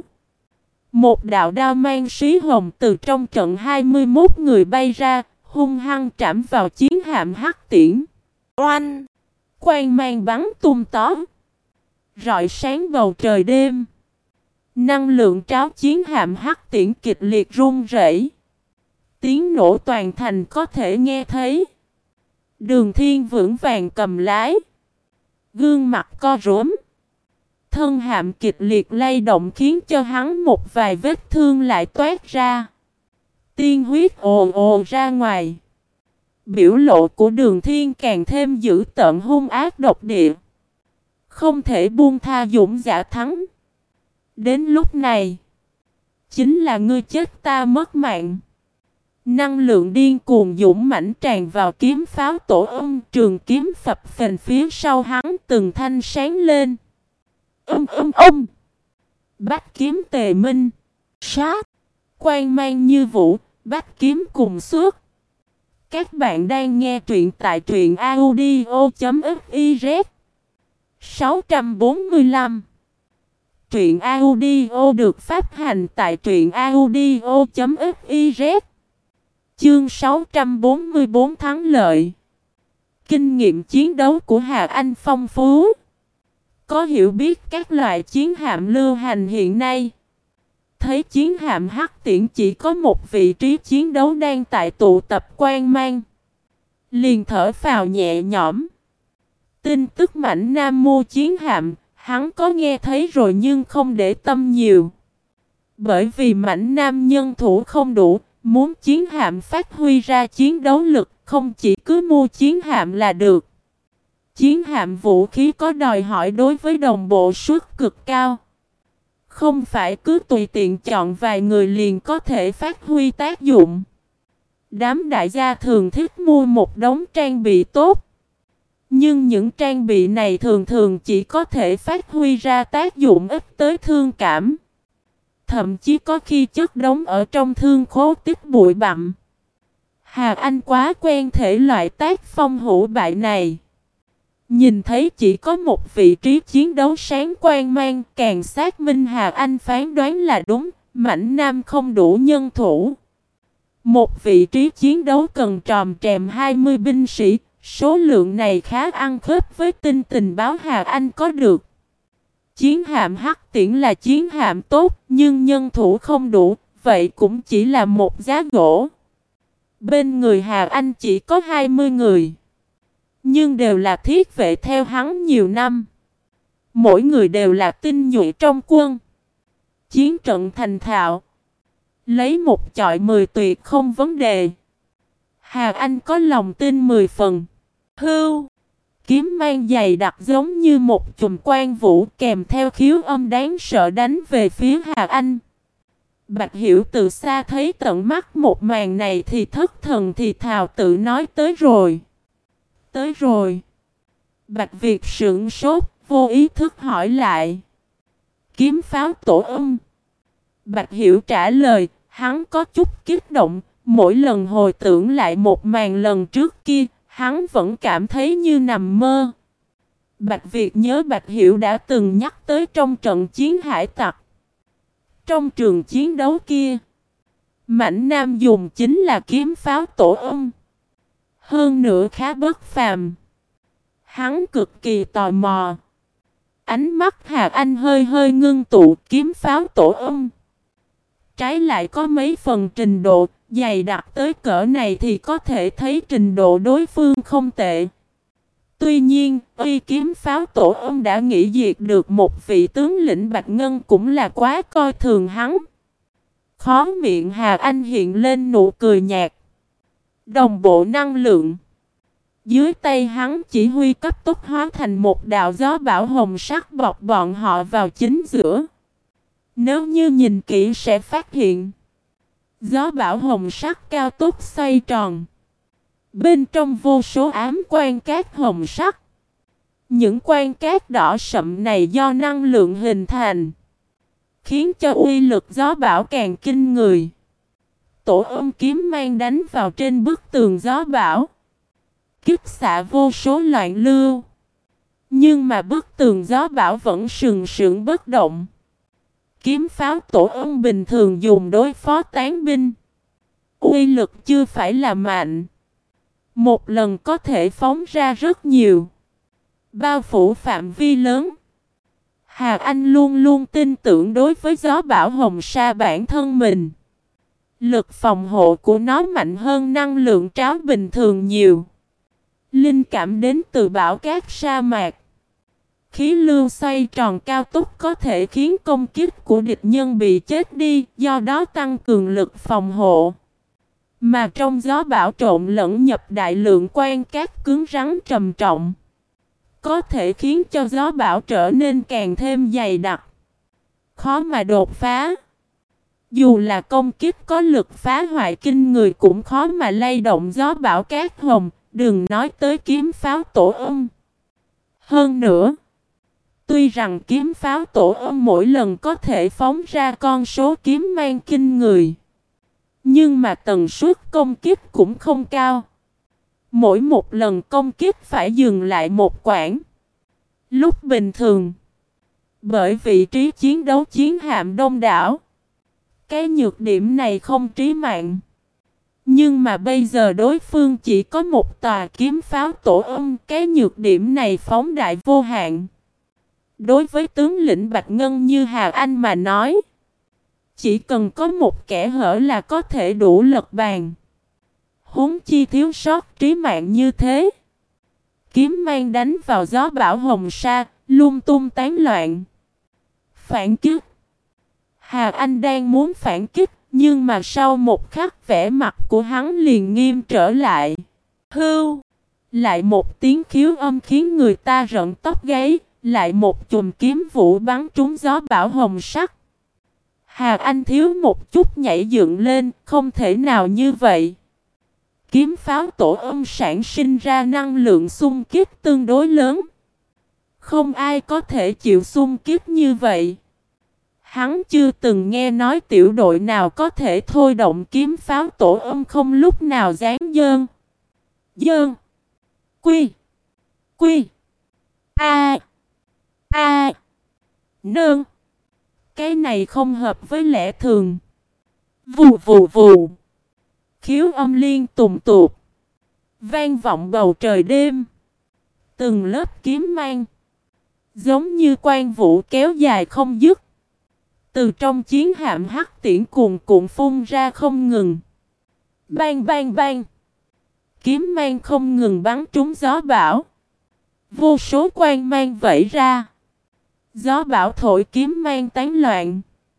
Một đạo đao mang xí hồng từ trong trận hai mươi mốt người bay ra, hung hăng trảm vào chiến hạm Hắc Tiễn. Oanh! Quang mang bắn tung tó. Rọi sáng bầu trời đêm. Năng lượng tráo chiến hạm Hắc Tiễn kịch liệt rung rẩy. Tiếng nổ toàn thành có thể nghe thấy. Đường Thiên vững vàng cầm lái. Gương mặt co rúm. Thân hạm kịch liệt lay động khiến cho hắn một vài vết thương lại toát ra. Tiên huyết ồ ồ ra ngoài. Biểu lộ của Đường Thiên càng thêm dữ tợn hung ác độc địa. Không thể buông tha dũng giả thắng. Đến lúc này, chính là ngươi chết ta mất mạng. Năng lượng điên cuồng dũng mãnh tràn vào kiếm pháo tổ ong, trường kiếm phập phình phía sau hắn từng thanh sáng lên. Âm âm âm. Bách kiếm tề minh. Sát. Quang mang như vũ, bách kiếm cùng xuất. Các bạn đang nghe truyện tại truyện audio chấm fiz. sáu trăm bốn mươi lăm. Truyện audio được phát hành tại truyện audio chấm fiz. Chương sáu trăm bốn mươi bốn thắng lợi. Kinh nghiệm chiến đấu của Hà Anh phong phú. Có hiểu biết các loại chiến hạm lưu hành hiện nay. Thấy chiến hạm Hắc Tiễn chỉ có một vị trí chiến đấu đang tại tụ tập quang mang. Liền thở phào nhẹ nhõm. Tin tức Mãnh Nam mua chiến hạm, hắn có nghe thấy rồi nhưng không để tâm nhiều. Bởi vì Mãnh Nam nhân thủ không đủ, muốn chiến hạm phát huy ra chiến đấu lực, không chỉ cứ mua chiến hạm là được. Chiến hạm vũ khí có đòi hỏi đối với đồng bộ suất cực cao. Không phải cứ tùy tiện chọn vài người liền có thể phát huy tác dụng. Đám đại gia thường thích mua một đống trang bị tốt. Nhưng những trang bị này thường thường chỉ có thể phát huy ra tác dụng ít tới thương cảm. Thậm chí có khi chất đống ở trong thương khố tích bụi bặm. Hà Anh quá quen thể loại tác phong hữu bại này. Nhìn thấy chỉ có một vị trí chiến đấu sáng quang mang, càng xác minh Hà Anh phán đoán là đúng, Mãnh Nam không đủ nhân thủ. Một vị trí chiến đấu cần tròm trèm hai mươi binh sĩ, số lượng này khá ăn khớp với tin tình báo Hà Anh có được. Chiến hạm Hắc Tiễn là chiến hạm tốt, nhưng nhân thủ không đủ, vậy cũng chỉ là một giá gỗ. Bên người Hà Anh chỉ có hai mươi người, nhưng đều là thiết vệ theo hắn nhiều năm. Mỗi người đều là tinh nhuệ trong quân. Chiến trận thành thạo, lấy một chọi mười tuyệt không vấn đề. Hà Anh có lòng tin mười phần. Hưu, kiếm mang dày đặc giống như một chùm quan vũ kèm theo khiếu âm đáng sợ đánh về phía Hà Anh. Bạch Hiểu từ xa thấy tận mắt một màn này thì thất thần thì thào tự nói tới rồi. Tới rồi. Bạch Việt sững sốt, vô ý thức hỏi lại. Kiếm pháo tổ âm. Bạch Hiểu trả lời, hắn có chút kích động, mỗi lần hồi tưởng lại một màn lần trước kia, hắn vẫn cảm thấy như nằm mơ. Bạch Việt nhớ Bạch Hiểu đã từng nhắc tới trong trận chiến hải tặc. Trong trường chiến đấu kia, Mãnh Nam dùng chính là kiếm pháo tổ âm. Hơn nữa khá bất phàm. Hắn cực kỳ tò mò. Ánh mắt Hà Anh hơi hơi ngưng tụ, kiếm pháo tổ âm. Trái lại có mấy phần trình độ, dày đặc tới cỡ này thì có thể thấy trình độ đối phương không tệ. Tuy nhiên, uy kiếm pháo tổ âm đã nghĩ diệt được một vị tướng lĩnh Bạch Ngân cũng là quá coi thường hắn. Khó miệng Hà Anh hiện lên nụ cười nhạt. Đồng bộ năng lượng. Dưới tay hắn chỉ huy cấp tốc hóa thành một đạo gió bão hồng sắc bọc bọn họ vào chính giữa. Nếu như nhìn kỹ sẽ phát hiện, gió bão hồng sắc cao tốc xoay tròn. Bên trong vô số ám quan cát hồng sắc. Những quan cát đỏ sậm này do năng lượng hình thành, khiến cho uy lực gió bão càng kinh người. Tổ âm kiếm mang đánh vào trên bức tường gió bão, kích xạ vô số loạn lưu. Nhưng mà bức tường gió bão vẫn sừng sững bất động. Kiếm pháo tổ âm bình thường dùng đối phó tán binh, uy lực chưa phải là mạnh. Một lần có thể phóng ra rất nhiều, bao phủ phạm vi lớn. Hà Anh luôn luôn tin tưởng đối với gió bão hồng sa bản thân mình. Lực phòng hộ của nó mạnh hơn năng lượng tráo bình thường nhiều. Linh cảm đến từ bão cát sa mạc. Khí lưu xoay tròn cao tốc có thể khiến công kích của địch nhân bị chết đi, do đó tăng cường lực phòng hộ. Mà trong gió bão trộn lẫn nhập đại lượng quan cát cứng rắn trầm trọng, có thể khiến cho gió bão trở nên càng thêm dày đặc, khó mà đột phá. Dù là công kích có lực phá hoại kinh người cũng khó mà lay động gió bão cát hồng, đừng nói tới kiếm pháo tổ âm. Hơn nữa, tuy rằng kiếm pháo tổ âm mỗi lần có thể phóng ra con số kiếm mang kinh người, nhưng mà tần suất công kích cũng không cao. Mỗi một lần công kích phải dừng lại một quãng. Lúc bình thường, bởi vị trí chiến đấu chiến hạm đông đảo, cái nhược điểm này không trí mạng. Nhưng mà bây giờ đối phương chỉ có một tòa kiếm pháo tổ âm, cái nhược điểm này phóng đại vô hạn. Đối với tướng lĩnh Bạch Ngân như Hà Anh mà nói, chỉ cần có một kẻ hở là có thể đủ lật bàn. Huống chi thiếu sót trí mạng như thế. Kiếm mang đánh vào gió bão hồng sa, lung tung tán loạn. Phản kích. Hà Anh đang muốn phản kích, nhưng mà sau một khắc vẻ mặt của hắn liền nghiêm trở lại. Hưu! Lại một tiếng khiếu âm khiến người ta rợn tóc gáy, lại một chùm kiếm vũ bắn trúng gió bão hồng sắc. Hà Anh thiếu một chút nhảy dựng lên, không thể nào như vậy. Kiếm pháo tổ âm sản sinh ra năng lượng xung kích tương đối lớn. Không ai có thể chịu xung kích như vậy. Hắn chưa từng nghe nói tiểu đội nào có thể thôi động kiếm pháo tổ âm không lúc nào dán dơn. Dơn. Quy. Quy. Nương. Cái này không hợp với lẽ thường. Vù vù vù. Khiếu âm liên tùng tuột. Vang vọng bầu trời đêm. Từng lớp kiếm mang. Giống như quan vũ kéo dài không dứt. Từ trong chiến hạm hắc tiễn cuồn cuộn phun ra không ngừng. Bang bang bang. Kiếm mang không ngừng bắn trúng gió bão. Vô số quang mang vẩy ra. Gió bão thổi kiếm mang tán loạn.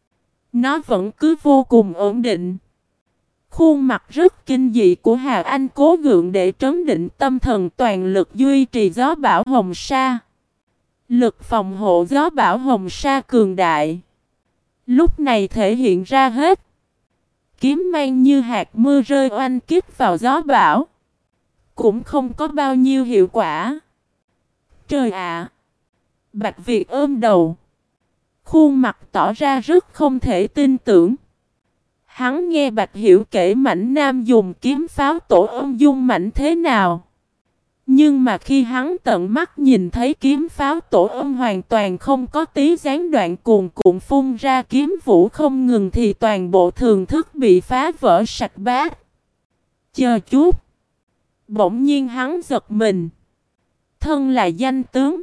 Nó vẫn cứ vô cùng ổn định. Khuôn mặt rất kinh dị của Hà Anh cố gượng để trấn định tâm thần, toàn lực duy trì gió bão hồng sa. Lực phòng hộ gió bão hồng sa cường đại. Lúc này thể hiện ra hết. Kiếm mang như hạt mưa rơi oanh kích vào gió bão. Cũng không có bao nhiêu hiệu quả. Trời ạ! Bạch Việt ôm đầu. Khuôn mặt tỏ ra rất không thể tin tưởng. Hắn nghe Bạch Hiểu kể Mãnh Nam dùng kiếm pháo tổ ôm dung mạnh thế nào. Nhưng mà khi hắn tận mắt nhìn thấy kiếm pháo tổ ôm hoàn toàn không có tí gián đoạn cuồn cuộn phun ra kiếm vũ không ngừng thì toàn bộ thường thức bị phá vỡ sạch bát. Chờ chút. Bỗng nhiên hắn giật mình. Thân là danh tướng.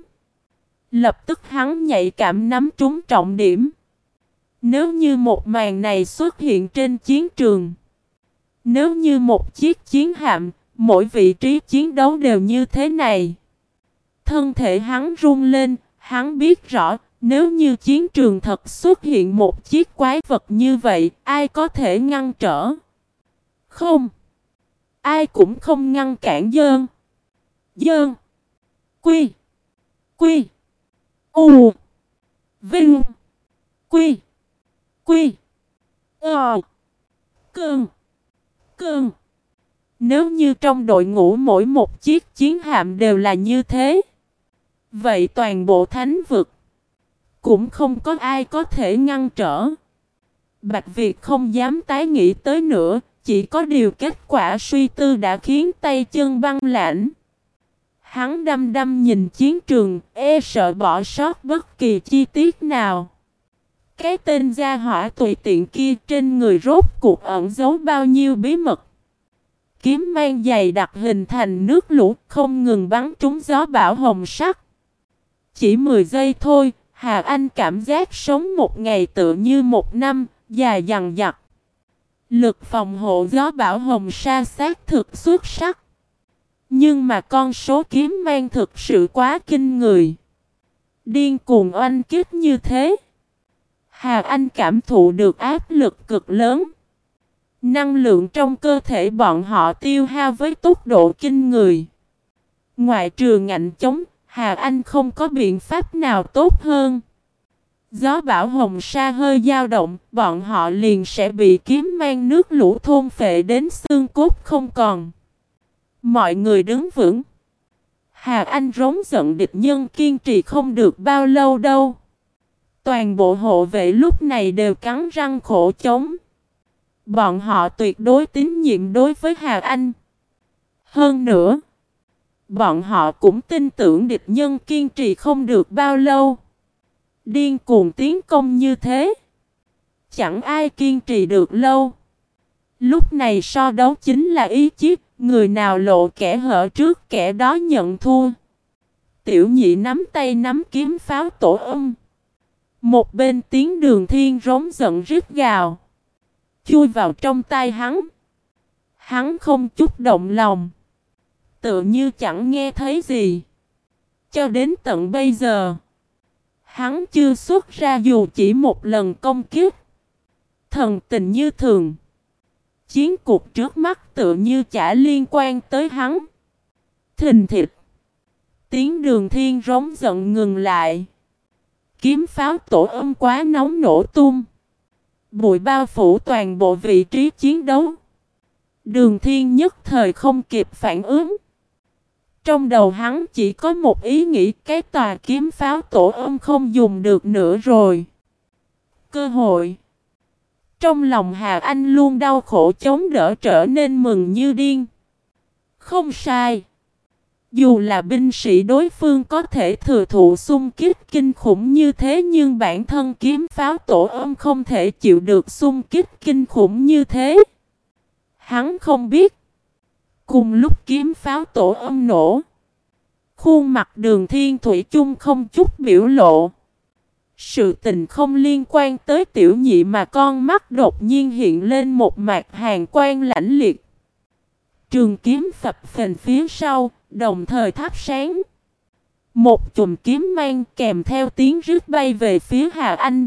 Lập tức hắn nhạy cảm nắm trúng trọng điểm. Nếu như một màn này xuất hiện trên chiến trường. Nếu như một chiếc chiến hạm, mỗi vị trí chiến đấu đều như thế này. Thân thể hắn run lên, hắn biết rõ, nếu như chiến trường thật xuất hiện một chiếc quái vật như vậy, ai có thể ngăn trở? Không. Ai cũng không ngăn cản dơn. Dơn. Quy. Quy. U. Vinh. Quy. Quy. Ờ. Cơn. Cơn. Nếu như trong đội ngũ mỗi một chiếc chiến hạm đều là như thế, vậy toàn bộ thánh vực cũng không có ai có thể ngăn trở. Bạch Việt không dám tái nghĩ tới nữa, chỉ có điều kết quả suy tư đã khiến tay chân băng lãnh. Hắn đăm đăm nhìn chiến trường, e sợ bỏ sót bất kỳ chi tiết nào. Cái tên gia hỏa tùy tiện kia trên người rốt cuộc ẩn giấu bao nhiêu bí mật. Kiếm mang dày đặc hình thành nước lũ không ngừng bắn trúng gió bão hồng sắc. Chỉ mười giây thôi, Hà Anh cảm giác sống một ngày tựa như một năm, dài dằng dặc. Lực phòng hộ gió bão hồng sa xác thực xuất sắc. Nhưng mà con số kiếm mang thực sự quá kinh người. Điên cuồng oanh kích như thế. Hà Anh cảm thụ được áp lực cực lớn. Năng lượng trong cơ thể bọn họ tiêu hao với tốc độ kinh người. Ngoại trừ ngạnh chống, Hà Anh không có biện pháp nào tốt hơn. Gió bão hồng sa hơi dao động, bọn họ liền sẽ bị kiếm mang nước lũ thôn phệ đến xương cốt không còn. Mọi người đứng vững. Hà Anh rống giận địch nhân kiên trì không được bao lâu đâu. Toàn bộ hộ vệ lúc này đều cắn răng khổ chống. Bọn họ tuyệt đối tín nhiệm đối với Hà Anh. Hơn nữa, bọn họ cũng tin tưởng địch nhân kiên trì không được bao lâu. Điên cuồng tiến công như thế, chẳng ai kiên trì được lâu. Lúc này so đấu chính là ý chí, người nào lộ kẻ hở trước kẻ đó nhận thua. Tiểu nhị nắm tay nắm kiếm pháo tổ âm. Một bên tiếng Đường Thiên rống giận rít gào. Chui vào trong tay hắn. Hắn không chút động lòng. Tựa như chẳng nghe thấy gì. Cho đến tận bây giờ, hắn chưa xuất ra dù chỉ một lần công kích. Thần tình như thường. Chiến cuộc trước mắt tựa như chả liên quan tới hắn. Thình thịch. Tiếng Đường Thiên rống giận ngừng lại. Kiếm pháo tổ âm quá nóng nổ tung. Bụi bao phủ toàn bộ vị trí chiến đấu. Đường Thiên nhất thời không kịp phản ứng. Trong đầu hắn chỉ có một ý nghĩ, cái tòa kiếm pháo tổ âm không dùng được nữa rồi. Cơ hội. Trong lòng Hà Anh luôn đau khổ chống đỡ trở nên mừng như điên. Không sai. Dù là binh sĩ đối phương có thể thừa thụ xung kích kinh khủng như thế, nhưng bản thân kiếm pháo tổ âm không thể chịu được xung kích kinh khủng như thế. Hắn không biết. Cùng lúc kiếm pháo tổ âm nổ, khuôn mặt Đường Thiên thủy chung không chút biểu lộ. Sự tình không liên quan tới tiểu nhị mà con mắt đột nhiên hiện lên một mạt hàn quang lãnh liệt. Trường kiếm phập phình phía sau, đồng thời thắp sáng. Một chùm kiếm mang kèm theo tiếng rít bay về phía Hà Anh.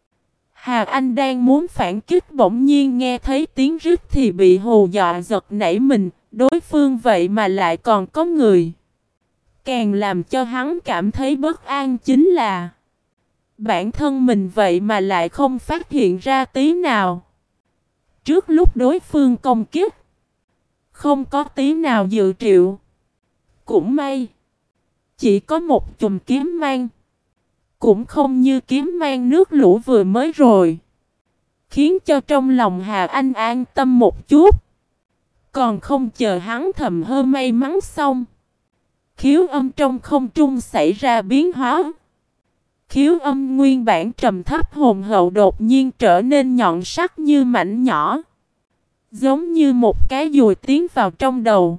Hà Anh đang muốn phản kích, bỗng nhiên nghe thấy tiếng rít thì bị hù dọa giật nảy mình. Đối phương vậy mà lại còn có người. Càng làm cho hắn cảm thấy bất an chính là bản thân mình vậy mà lại không phát hiện ra tí nào. Trước lúc đối phương công kích, không có tí nào dự triệu. Cũng may, chỉ có một chùm kiếm mang. Cũng không như kiếm mang nước lũ vừa mới rồi. Khiến cho trong lòng Hà Anh an tâm một chút. Còn không chờ hắn thầm hơ may mắn xong, khiếu âm trong không trung xảy ra biến hóa. Khiếu âm nguyên bản trầm thấp hồn hậu đột nhiên trở nên nhọn sắc như mảnh nhỏ. Giống như một cái dùi tiến vào trong đầu.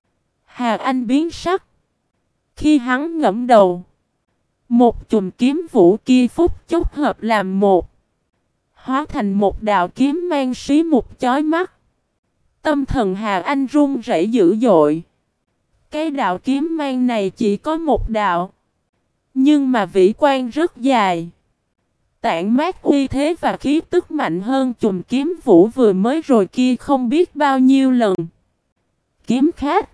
Hà Anh biến sắc. Khi hắn ngẫm đầu, một chùm kiếm vũ kia phút chốc hợp làm một, hóa thành một đạo kiếm mang xí mục chói mắt. Tâm thần Hà Anh run rẩy dữ dội. Cái đạo kiếm mang này chỉ có một đạo, nhưng mà vĩ quan rất dài, tản mát uy thế và khí tức mạnh hơn chùm kiếm vũ vừa mới rồi kia không biết bao nhiêu lần. Kiếm khách.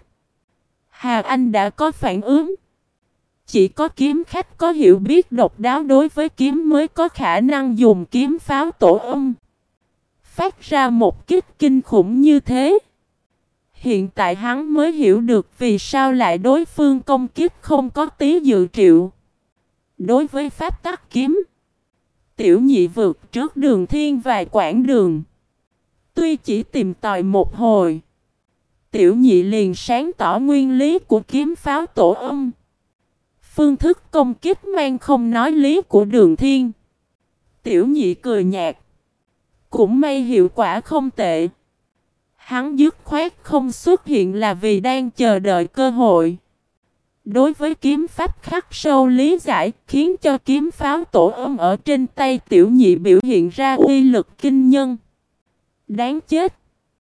Hà Anh đã có phản ứng. Chỉ có kiếm khách có hiểu biết độc đáo đối với kiếm mới có khả năng dùng kiếm pháo tổ âm, phát ra một kích kinh khủng như thế. Hiện tại hắn mới hiểu được vì sao lại đối phương công kích không có tí dự triệu. Đối với pháp tắc kiếm, tiểu nhị vượt trước Đường Thiên vài quãng đường. Tuy chỉ tìm tòi một hồi, tiểu nhị liền sáng tỏ nguyên lý của kiếm pháo tổ âm. Phương thức công kích mang không nói lý của Đường Thiên. Tiểu nhị cười nhạt. Cũng may hiệu quả không tệ. Hắn dứt khoát không xuất hiện là vì đang chờ đợi cơ hội. Đối với kiếm pháp khắc sâu lý giải, khiến cho kiếm pháo tổ âm ở trên tay tiểu nhị biểu hiện ra uy lực kinh nhân. Đáng chết.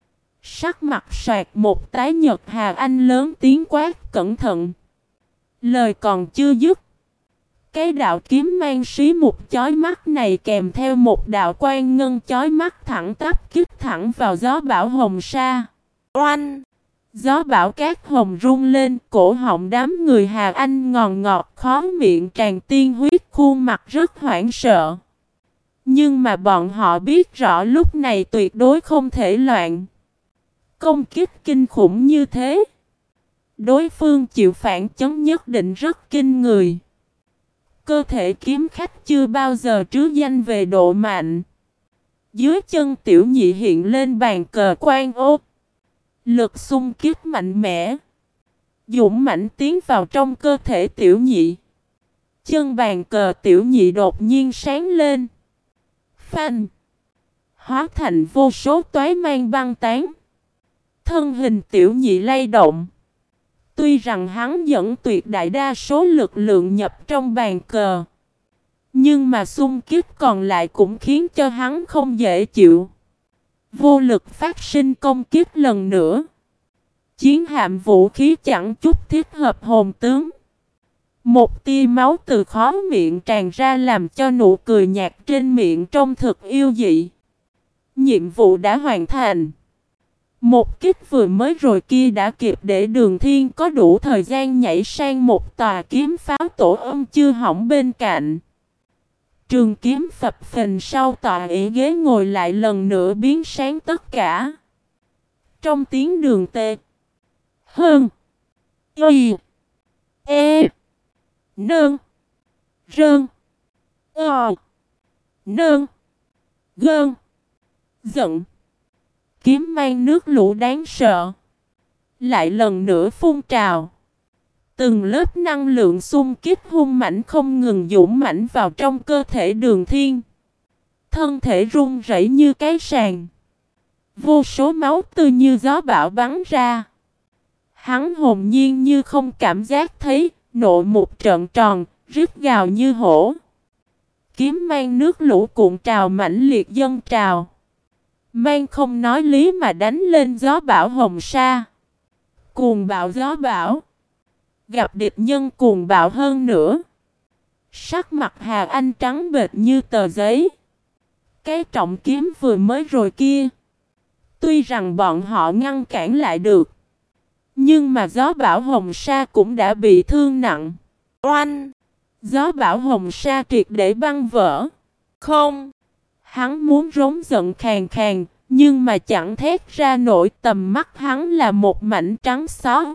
Sắc mặt soạt một tái nhật, Hà Anh lớn tiếng quát cẩn thận. Lời còn chưa dứt, cái đạo kiếm mang xí mục chói mắt này kèm theo một đạo quang ngân chói mắt thẳng tắp kích thẳng vào gió bão hồng sa. Oanh! Gió bão cát hồng rung lên, cổ họng đám người Hà Anh ngòn ngọt, khó miệng tràn tiên huyết, khuôn mặt rất hoảng sợ. Nhưng mà bọn họ biết rõ lúc này tuyệt đối không thể loạn. Công kích kinh khủng như thế, đối phương chịu phản chấn nhất định rất kinh người. Cơ thể kiếm khách chưa bao giờ trứ danh về độ mạnh. Dưới chân tiểu nhị hiện lên bàn cờ quan ô. Lực xung kích mạnh mẽ, dũng mãnh tiến vào trong cơ thể tiểu nhị. Chân bàn cờ tiểu nhị đột nhiên sáng lên. Phanh! Hóa thành vô số toái mang băng tán. Thân hình tiểu nhị lay động. Tuy rằng hắn dẫn tuyệt đại đa số lực lượng nhập trong bàn cờ, nhưng mà xung kích còn lại cũng khiến cho hắn không dễ chịu. Vô lực phát sinh công kích lần nữa. Chiến hạm vũ khí chẳng chút thích hợp hồn tướng. Một tia máu từ khóe miệng tràn ra làm cho nụ cười nhạt trên miệng trông thực yêu dị. Nhiệm vụ đã hoàn thành. Một kích vừa mới rồi kia đã kịp để Đường Thiên có đủ thời gian nhảy sang một tòa kiếm pháo tổ âm chưa hỏng bên cạnh. Trường kiếm phập phình sau tòa ỷ ghế ngồi lại lần nữa biến sáng tất cả. Trong tiếng Đường tê, hơn, y, e, nơn, rơn, ờ, nơn, gơn, giận. Kiếm mang nước lũ đáng sợ lại lần nữa phun trào. Từng lớp năng lượng xung kích hung mãnh không ngừng dũng mãnh vào trong cơ thể Đường Thiên. Thân thể run rẩy như cái sàn. Vô số máu tươi như gió bão bắn ra. Hắn hồn nhiên như không cảm giác thấy, nộ một trận tròn, rít gào như hổ. Kiếm mang nước lũ cuộn trào mãnh liệt dâng trào. Mang không nói lý mà đánh lên gió bão hồng sa. Cuồng bạo gió bão. Gặp địch nhân cuồng bạo hơn nữa. Sắc mặt Hà Anh trắng bệch như tờ giấy. Cái trọng kiếm vừa mới rồi kia. Tuy rằng bọn họ ngăn cản lại được. Nhưng mà gió bão hồng sa cũng đã bị thương nặng. Oanh! Gió bão hồng sa triệt để băng vỡ. Không! Hắn muốn rống giận khàn khàn. Nhưng mà chẳng thét ra nổi, tầm mắt hắn là một mảnh trắng xóa.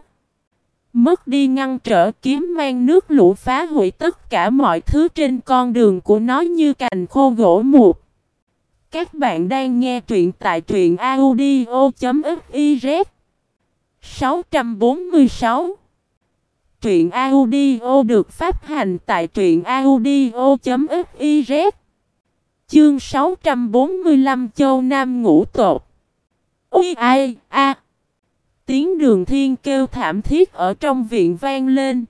Mất đi ngăn trở, kiếm mang nước lũ phá hủy tất cả mọi thứ trên con đường của nó như cành khô gỗ mục. Các bạn đang nghe truyện tại truyện audio chấm fiz. sáu trăm bốn mươi sáu. Truyện audio được phát hành tại truyện audio chấm fiz. Chương sáu trăm bốn mươi lăm Châu Nam ngũ tột. Ui ai a. Tiếng Đường Thiên kêu thảm thiết ở trong viện vang lên.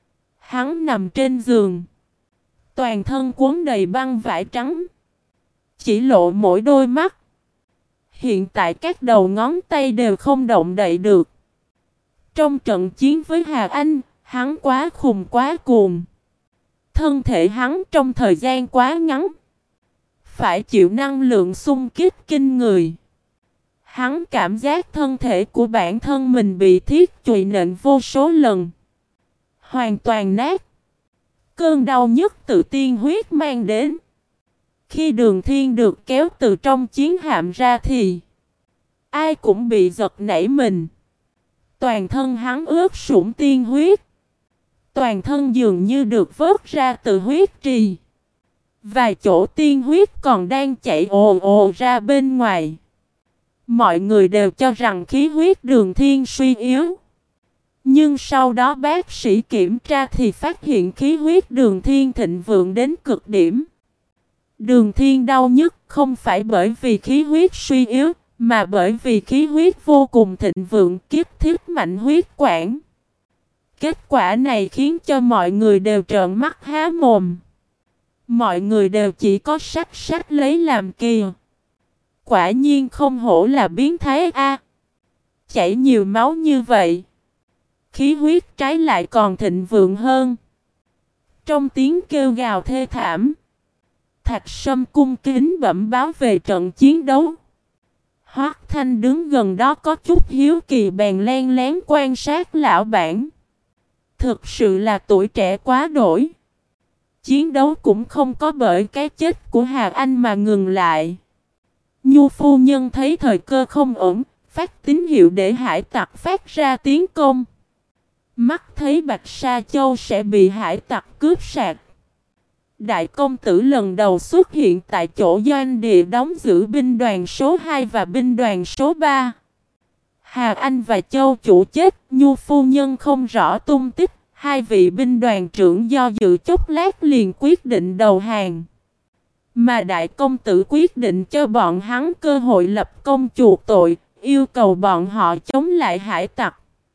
Hắn nằm trên giường. Toàn thân cuốn đầy băng vải trắng. Chỉ lộ mỗi đôi mắt. Hiện tại các đầu ngón tay đều không động đậy được. Trong trận chiến với Hà Anh, hắn quá khùng quá cuồng. Thân thể hắn trong thời gian quá ngắn phải chịu năng lượng xung kích kinh người. Hắn cảm giác thân thể của bản thân mình bị thiết chùy nện vô số lần. Hoàn toàn nát. Cơn đau nhức tự tiên huyết mang đến. Khi Đường Thiên được kéo từ trong chiến hạm ra thì ai cũng bị giật nảy mình. Toàn thân hắn ướt sũng tiên huyết. Toàn thân dường như được vớt ra từ huyết trì. Vài chỗ tiên huyết còn đang chảy ồ ồ ra bên ngoài. Mọi người đều cho rằng khí huyết Đường Thiên suy yếu. Nhưng sau đó bác sĩ kiểm tra thì phát hiện khí huyết Đường Thiên thịnh vượng đến cực điểm. Đường Thiên đau nhức không phải bởi vì khí huyết suy yếu, mà bởi vì khí huyết vô cùng thịnh vượng kiếp thiết mạnh huyết quản. Kết quả này khiến cho mọi người đều trợn mắt há mồm. Mọi người đều chỉ có sách sách lấy làm kỳ. Quả nhiên không hổ là biến thái a. Chảy nhiều máu như vậy. Khí huyết trái lại còn thịnh vượng hơn. Trong tiếng kêu gào thê thảm, Thạch Sâm cung kính bẩm báo về trận chiến đấu. Hoắc Thanh đứng gần đó có chút hiếu kỳ bèn len lén quan sát lão bản. Thực sự là tuổi trẻ quá đổi. Chiến đấu cũng không có bởi cái chết của Hà Anh mà ngừng lại. Nhu phu nhân thấy thời cơ không ổn, phát tín hiệu để hải tặc phát ra tiến công. Mắt thấy Bạch Sa Châu sẽ bị hải tặc cướp sạch. Đại công tử lần đầu xuất hiện tại chỗ doanh địa đóng giữ binh đoàn số hai và binh đoàn số ba. Hà Anh và Châu chủ chết, Nhu phu nhân không rõ tung tích. Hai vị binh đoàn trưởng do dự chốc lát liền quyết định đầu hàng. Mà đại công tử quyết định cho bọn hắn cơ hội lập công chuộc tội, yêu cầu bọn họ chống lại hải tặc.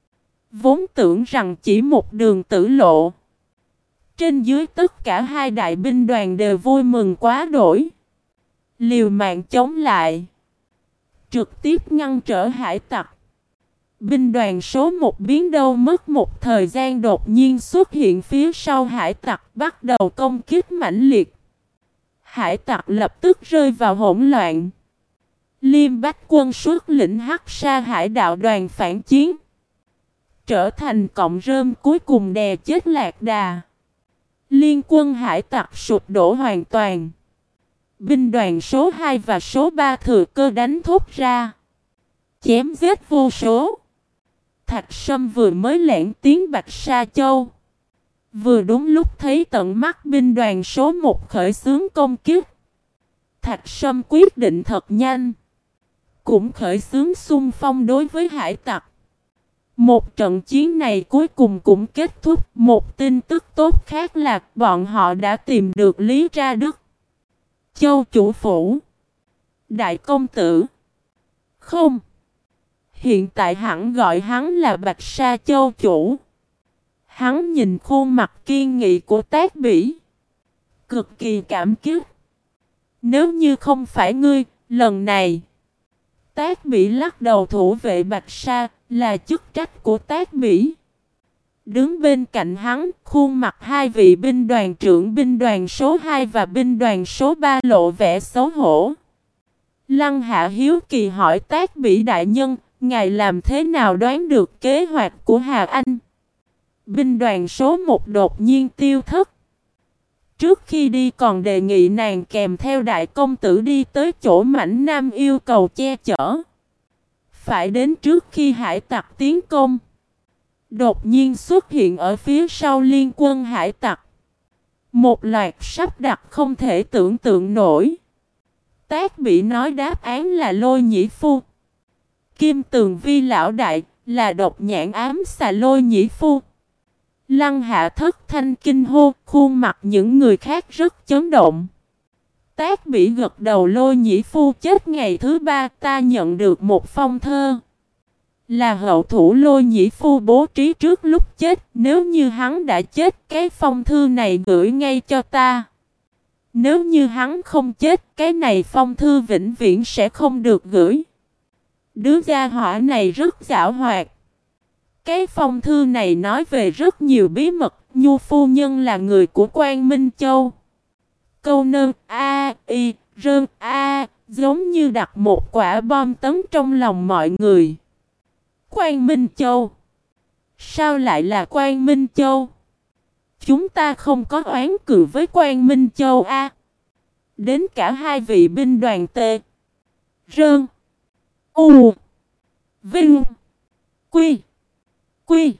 Vốn tưởng rằng chỉ một đường tử lộ. Trên dưới tất cả hai đại binh đoàn đều vui mừng quá đổi. Liều mạng chống lại. Trực tiếp ngăn trở hải tặc. Binh đoàn số một biến đâu mất một thời gian đột nhiên xuất hiện phía sau hải tặc bắt đầu công kích mãnh liệt. Hải tặc lập tức rơi vào hỗn loạn. Liêm Bách Quân xuất lĩnh Hắc Sa Hải đạo đoàn phản chiến. Trở thành cọng rơm cuối cùng đè chết Lạc Đà. Liên quân hải tặc sụp đổ hoàn toàn. Binh đoàn số hai và số ba thừa cơ đánh thốt ra. Chém giết vô số. Thạch Sâm vừa mới lẻn tiến Bạch Sa Châu. Vừa đúng lúc thấy tận mắt binh đoàn số một khởi xướng công kích. Thạch Sâm quyết định thật nhanh. Cũng khởi xướng xung phong đối với hải tặc. Một trận chiến này cuối cùng cũng kết thúc. Một tin tức tốt khác là bọn họ đã tìm được Lý Tra Đức, Châu chủ phủ. Đại công tử. Không. Hiện tại hẳn gọi hắn là Bạch Sa Châu chủ. Hắn nhìn khuôn mặt kiên nghị của Tác Bỉ, cực kỳ cảm kích. Nếu như không phải ngươi, lần này. Tác Bỉ lắc đầu. Thủ vệ Bạch Sa là chức trách của Tác Bỉ. Đứng bên cạnh hắn, khuôn mặt hai vị binh đoàn trưởng binh đoàn số hai và binh đoàn số ba lộ vẻ xấu hổ. Lăng Hạ hiếu kỳ hỏi Tác Bỉ đại nhân, ngài làm thế nào đoán được kế hoạch của Hà Anh? Binh đoàn số một đột nhiên tiêu thất. Trước khi đi còn đề nghị nàng kèm theo đại công tử đi tới chỗ Mãnh Nam yêu cầu che chở. Phải đến trước khi hải tặc tiến công. Đột nhiên xuất hiện ở phía sau liên quân hải tặc. Một loạt sắp đặt không thể tưởng tượng nổi. Tác Bỉ nói đáp án là Lôi Nhĩ Phu. Kim Tường Vi lão đại là độc nhãn ám xà Lôi Nhĩ Phu. Lăng Hạ thất thanh kinh hô, khuôn mặt những người khác rất chấn động. Tác Bỉ gật đầu. Lôi Nhĩ Phu chết ngày thứ ba, ta nhận được một phong thơ. Là hậu thủ Lôi Nhĩ Phu bố trí trước lúc chết. Nếu như hắn đã chết, cái phong thư này gửi ngay cho ta. Nếu như hắn không chết, cái này phong thư vĩnh viễn sẽ không được gửi. Đứa gia hỏa này rất giảo hoạt. Cái phong thư này nói về rất nhiều bí mật. Nhu phu nhân là người của Quan Minh Châu. Câu nơn a y rơn a giống như đặt một quả bom tấn trong lòng mọi người. Quan Minh Châu. Sao lại là Quan Minh Châu? Chúng ta không có oán cừu với Quan Minh Châu a. Đến cả hai vị binh đoàn T, Rơn, U, Vinh, Quy, Quy,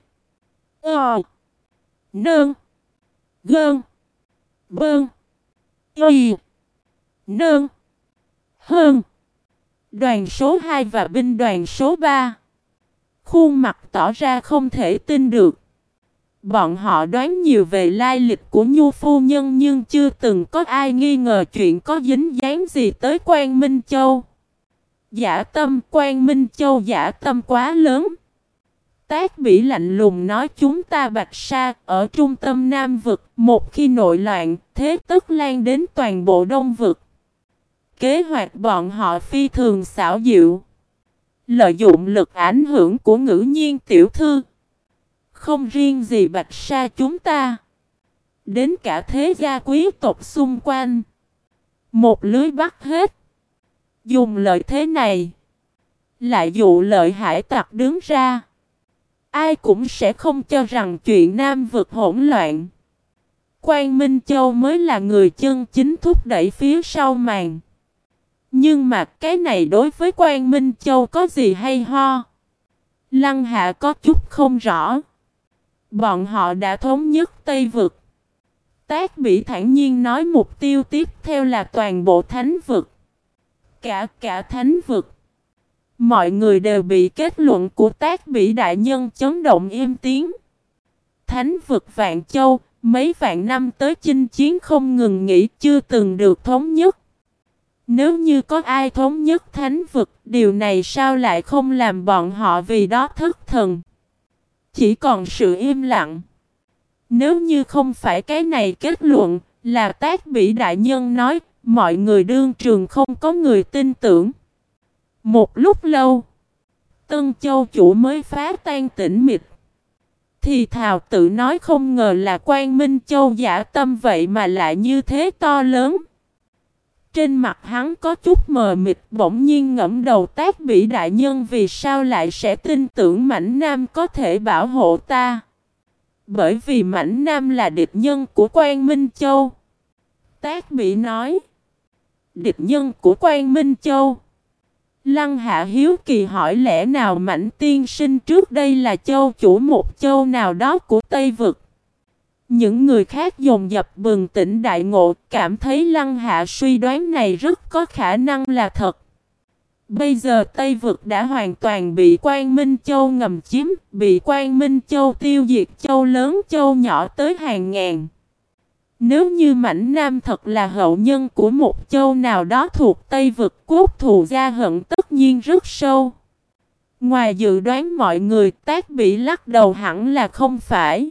Ờ, Nơn, Gơn, Bơn, Y, Nơn, Hơn. Đoàn số hai và binh đoàn số ba. Khuôn mặt tỏ ra không thể tin được. Bọn họ đoán nhiều về lai lịch của Nhu phu nhân nhưng chưa từng có ai nghi ngờ chuyện có dính dáng gì tới Quan Minh Châu. Dã tâm Quan Minh Châu dã tâm quá lớn. Tác Bỉ lạnh lùng nói chúng ta Bạch Sa ở trung tâm Nam vực. Một khi nội loạn, thế tức lan đến toàn bộ Đông vực. Kế hoạch bọn họ phi thường xảo diệu. Lợi dụng lực ảnh hưởng của Ngữ Nhiên tiểu thư. Không riêng gì Bạch Sa chúng ta. Đến cả thế gia quý tộc xung quanh. Một lưới bắt hết. Dùng lợi thế này. Lại dụ lợi hải tặc đứng ra. Ai cũng sẽ không cho rằng chuyện Nam vực hỗn loạn. Quan Minh Châu mới là người chân chính thúc đẩy phía sau màn. Nhưng mà cái này đối với Quan Minh Châu có gì hay ho? Lăng Hạ có chút không rõ. Bọn họ đã thống nhất Tây vực. Tác Bỉ thản nhiên nói mục tiêu tiếp theo là toàn bộ thánh vực. Cả cả thánh vực. Mọi người đều bị kết luận của Tác Bỉ đại nhân chấn động im tiếng. Thánh vực Vạn Châu, mấy vạn năm tới chinh chiến không ngừng nghỉ chưa từng được thống nhất. Nếu như có ai thống nhất thánh vực, điều này sao lại không làm bọn họ vì đó thất thần? Chỉ còn sự im lặng. Nếu như không phải cái này kết luận, là Tác Bỉ đại nhân nói, mọi người đương trường không có người tin tưởng. Một lúc lâu, Tân Châu chủ mới phá tan tĩnh mịch. Thì thào tự nói không ngờ là Quan Minh Châu giả tâm vậy mà lại như thế to lớn. Trên mặt hắn có chút mờ mịt, bỗng nhiên ngẫm đầu Tác Bỉ đại nhân vì sao lại sẽ tin tưởng Mãnh Nam có thể bảo hộ ta. Bởi vì Mãnh Nam là địch nhân của Quan Minh Châu. Tác Bỉ nói. Địch nhân của Quan Minh Châu. Lăng Hạ hiếu kỳ hỏi lẽ nào Mãnh tiên sinh trước đây là châu chủ một châu nào đó của Tây vực. Những người khác dồn dập bừng tỉnh đại ngộ, cảm thấy Lăng Hạ suy đoán này rất có khả năng là thật. Bây giờ Tây Vực đã hoàn toàn bị Quang Minh Châu ngầm chiếm, bị Quang Minh Châu tiêu diệt, châu lớn châu nhỏ tới hàng ngàn. Nếu như Mãnh Nam thật là hậu nhân của một châu nào đó thuộc Tây Vực, cốt thù gia hận tất nhiên rất sâu. Ngoài dự đoán mọi người, Tác Bỉ lắc đầu hẳn là không phải.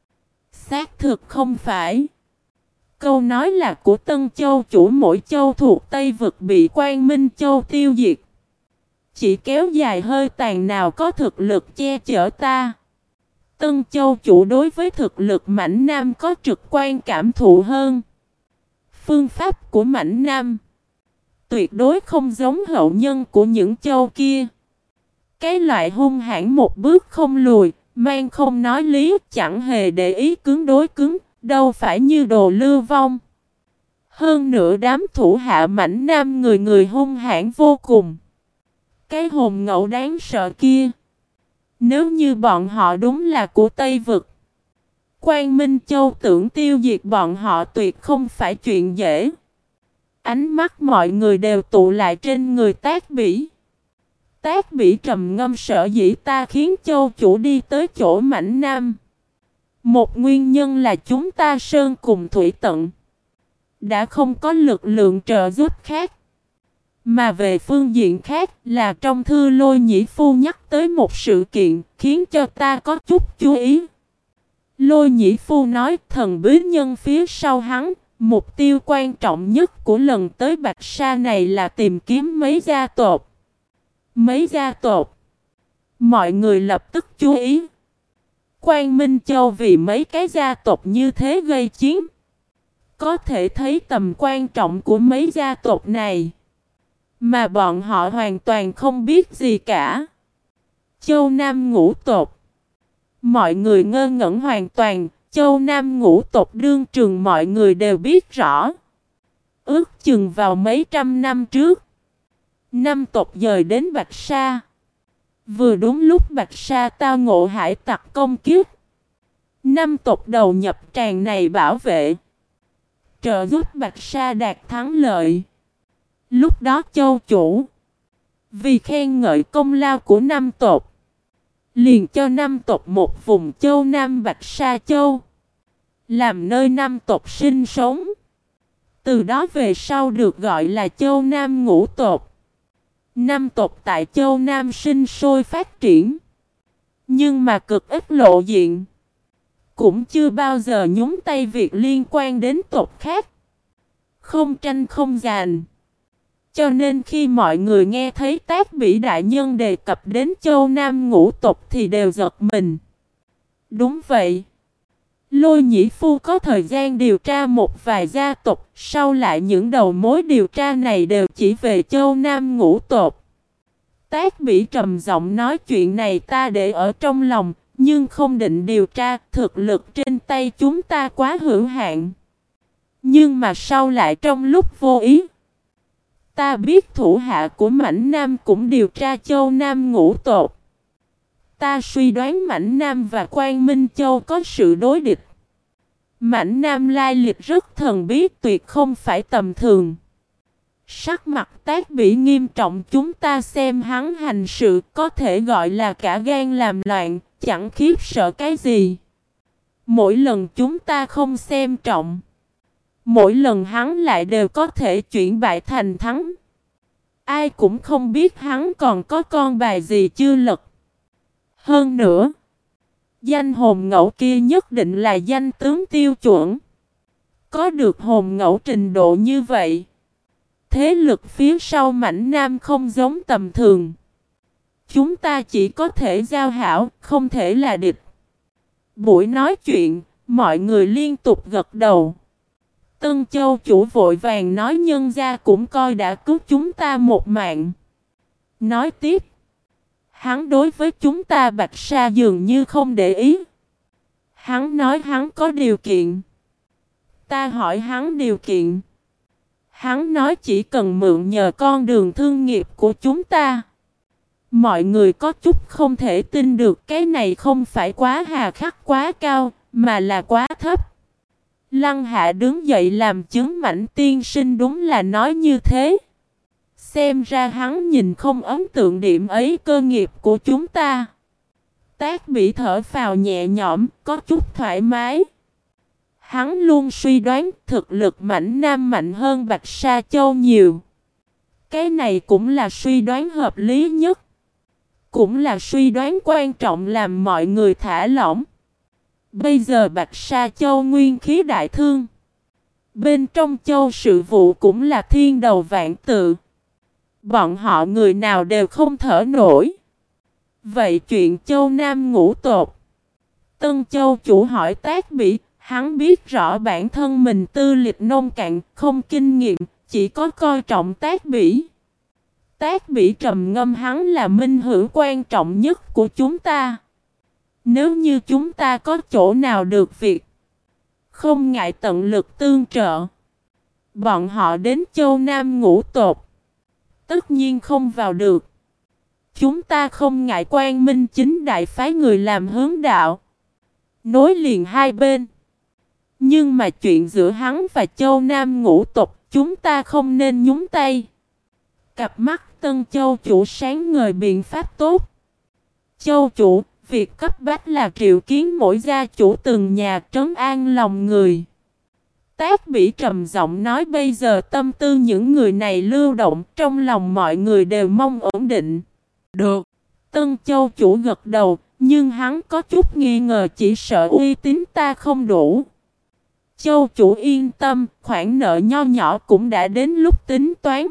Xác thực không phải. Câu nói là của Tân Châu chủ mỗi châu thuộc Tây Vực bị Quang Minh Châu tiêu diệt. Chỉ kéo dài hơi tàn nào có thực lực che chở ta. Tân Châu chủ đối với thực lực Mãnh Nam có trực quan cảm thụ hơn. Phương pháp của Mãnh Nam tuyệt đối không giống hậu nhân của những châu kia. Cái loại hung hãn một bước không lùi, mang không nói lý, chẳng hề để ý cứng đối cứng, đâu phải như Đồ Lưu Vong. Hơn nữa đám thủ hạ Mãnh Nam người người hung hãn vô cùng. Cái hồn ngẫu đáng sợ kia, nếu như bọn họ đúng là của Tây Vực, Quang Minh Châu tưởng tiêu diệt bọn họ tuyệt không phải chuyện dễ. Ánh mắt mọi người đều tụ lại trên người Tác Bỉ. Tác Bỉ trầm ngâm, sợ dĩ ta khiến châu chủ đi tới chỗ Mãnh Nam. Một nguyên nhân là chúng ta sơn cùng thủy tận, đã không có lực lượng trợ giúp khác. Mà về phương diện khác là trong thư Lôi Nhĩ Phu nhắc tới một sự kiện khiến cho ta có chút chú ý. Lôi Nhĩ Phu nói thần bí nhân phía sau hắn, mục tiêu quan trọng nhất của lần tới Bạch Sa này là tìm kiếm mấy gia tộc. Mấy gia tộc? Mọi người lập tức chú ý. Quang Minh Châu vì mấy cái gia tộc như thế gây chiến. Có thể thấy tầm quan trọng của mấy gia tộc này, mà bọn họ hoàn toàn không biết gì cả. Châu Nam ngũ tộc. Mọi người ngơ ngẩn hoàn toàn. Châu Nam ngũ tộc đương trường mọi người đều biết rõ. Ước chừng vào mấy trăm năm trước, năm tộc dời đến Bạch Sa. Vừa đúng lúc Bạch Sa tao ngộ hải tặc công kiếp, năm tộc đầu nhập tràn này bảo vệ, trợ giúp Bạch Sa đạt thắng lợi. Lúc đó châu chủ vì khen ngợi công lao của năm tộc, liền cho năm tộc một vùng châu Nam Bạch Sa Châu, làm nơi năm tộc sinh sống. Từ đó về sau được gọi là châu Nam ngũ tộc. Năm tộc tại châu Nam sinh sôi phát triển, nhưng mà cực ít lộ diện, cũng chưa bao giờ nhúng tay việc liên quan đến tộc khác, không tranh không giành. Cho nên khi mọi người nghe thấy Tác Bỉ đại nhân đề cập đến châu Nam ngũ tộc thì đều giật mình. Đúng vậy. Lôi Nhĩ Phu có thời gian điều tra một vài gia tộc, sau lại những đầu mối điều tra này đều chỉ về châu Nam ngũ tộc. Tác Bỉ trầm giọng nói chuyện này ta để ở trong lòng, nhưng không định điều tra, thực lực trên tay chúng ta quá hữu hạn. Nhưng mà sau lại trong lúc vô ý, ta biết thủ hạ của Mãnh Nam cũng điều tra châu Nam ngũ tộc. Ta suy đoán Mãnh Nam và Quang Minh Châu có sự đối địch. Mãnh Nam lai lịch rất thần bí, tuyệt không phải tầm thường. Sắc mặt Tác Bỉ nghiêm trọng, chúng ta xem hắn hành sự có thể gọi là cả gan làm loạn, chẳng khiếp sợ cái gì. Mỗi lần chúng ta không xem trọng, mỗi lần hắn lại đều có thể chuyển bại thành thắng. Ai cũng không biết hắn còn có con bài gì chưa lật. Hơn nữa, danh hồn ngẫu kia nhất định là danh tướng tiêu chuẩn. Có được hồn ngẫu trình độ như vậy, thế lực phía sau Mãnh Nam không giống tầm thường. Chúng ta chỉ có thể giao hảo, không thể là địch. Buổi nói chuyện, mọi người liên tục gật đầu. Tân Châu chủ vội vàng nói nhân gia cũng coi đã cứu chúng ta một mạng. Nói tiếp, hắn đối với chúng ta Bạch Sa dường như không để ý. Hắn nói hắn có điều kiện. Ta hỏi hắn điều kiện. Hắn nói chỉ cần mượn nhờ con đường thương nghiệp của chúng ta. Mọi người có chút không thể tin được, cái này không phải quá hà khắc quá cao, mà là quá thấp. Lăng Hạ đứng dậy làm chứng, Mãnh tiên sinh đúng là nói như thế. Xem ra hắn nhìn không ấn tượng điểm ấy cơ nghiệp của chúng ta. Tác Bỉ thở phào nhẹ nhõm, có chút thoải mái. Hắn luôn suy đoán thực lực Mãnh Nam mạnh hơn Bạch Sa Châu nhiều. Cái này cũng là suy đoán hợp lý nhất. Cũng là suy đoán quan trọng làm mọi người thả lỏng. Bây giờ Bạch Sa Châu nguyên khí đại thương. Bên trong châu sự vụ cũng là thiên đầu vạn tự. Bọn họ người nào đều không thở nổi. Vậy chuyện châu Nam ngũ tột. Tân Châu chủ hỏi Tác Bỉ, hắn biết rõ bản thân mình tư lịch nông cạn, không kinh nghiệm, chỉ có coi trọng Tác Bỉ. Tác Bỉ trầm ngâm, hắn là minh hữu quan trọng nhất của chúng ta. Nếu như chúng ta có chỗ nào được việc, không ngại tận lực tương trợ. Bọn họ đến châu Nam ngũ tột, tất nhiên không vào được. Chúng ta không ngại Quang Minh chính đại phái người làm hướng đạo, nối liền hai bên. Nhưng mà chuyện giữa hắn và châu Nam ngũ tộc, chúng ta không nên nhúng tay. Cặp mắt Tân Châu chủ sáng ngời, biện pháp tốt. Châu chủ, việc cấp bách là triệu kiến mỗi gia chủ từng nhà, trấn an lòng người. Tác Bỉ trầm giọng nói, bây giờ tâm tư những người này lưu động, trong lòng mọi người đều mong ổn định. Được. Tân Châu chủ gật đầu, nhưng hắn có chút nghi ngờ, chỉ sợ uy tín ta không đủ. Châu chủ yên tâm, khoản nợ nho nhỏ cũng đã đến lúc tính toán.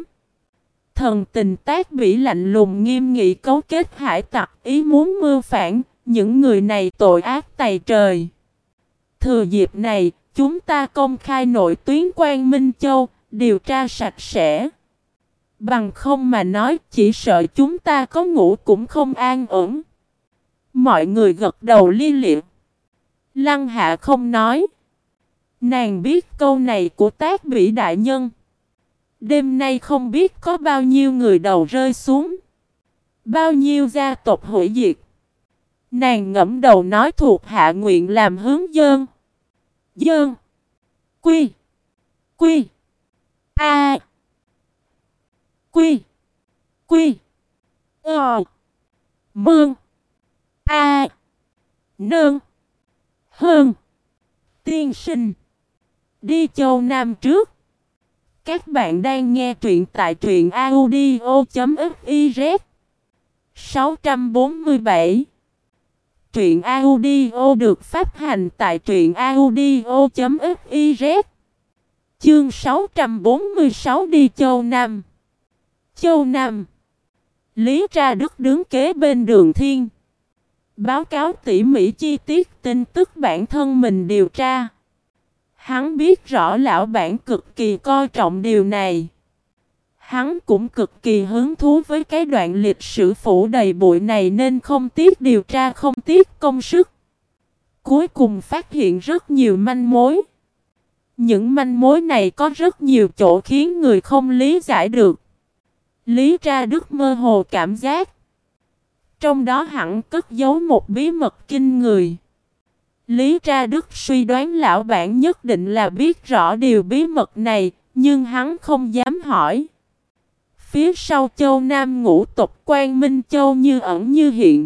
Thần tình Tác Bỉ lạnh lùng nghiêm nghị, cấu kết hải tặc, ý muốn mưu phản, những người này tội ác tày trời. Thừa dịp này, chúng ta công khai nội tuyến Quang Minh Châu, điều tra sạch sẽ. Bằng không mà nói, chỉ sợ chúng ta có ngủ cũng không an ổn. Mọi người gật đầu li liệt. Lăng Hạ không nói. Nàng biết câu này của Tác Bỉ đại nhân. Đêm nay không biết có bao nhiêu người đầu rơi xuống, bao nhiêu gia tộc hủy diệt. Nàng ngẫm đầu nói, thuộc hạ nguyện làm hướng dơn. Dơn. Quy. Quy. A. Quy. Quy. Ờ. Mương. A. Nương. Hơn. Tiên sinh. Đi châu Nam trước. Các bạn đang nghe truyện tại truyện audio.fiz. sáu trăm bốn mươi bảy. Truyện audio được phát hành tại truyện audio.fiz. Chương sáu trăm bốn mươi sáu, đi châu Nam. Châu Nam. Lý Tra Đức đứng kế bên Đường Thiên, báo cáo tỉ mỉ chi tiết tin tức bản thân mình điều tra. Hắn biết rõ lão bản cực kỳ coi trọng điều này. Hắn cũng cực kỳ hứng thú với cái đoạn lịch sử phủ đầy bụi này, nên không tiếc điều tra, không tiếc công sức. Cuối cùng phát hiện rất nhiều manh mối. Những manh mối này có rất nhiều chỗ khiến người không lý giải được. Lý Tra Đức mơ hồ cảm giác trong đó hẳn cất giấu một bí mật kinh người. Lý Tra Đức suy đoán lão bản nhất định là biết rõ điều bí mật này, nhưng hắn không dám hỏi. Phía sau châu Nam ngũ tộc Quang Minh Châu như ẩn như hiện.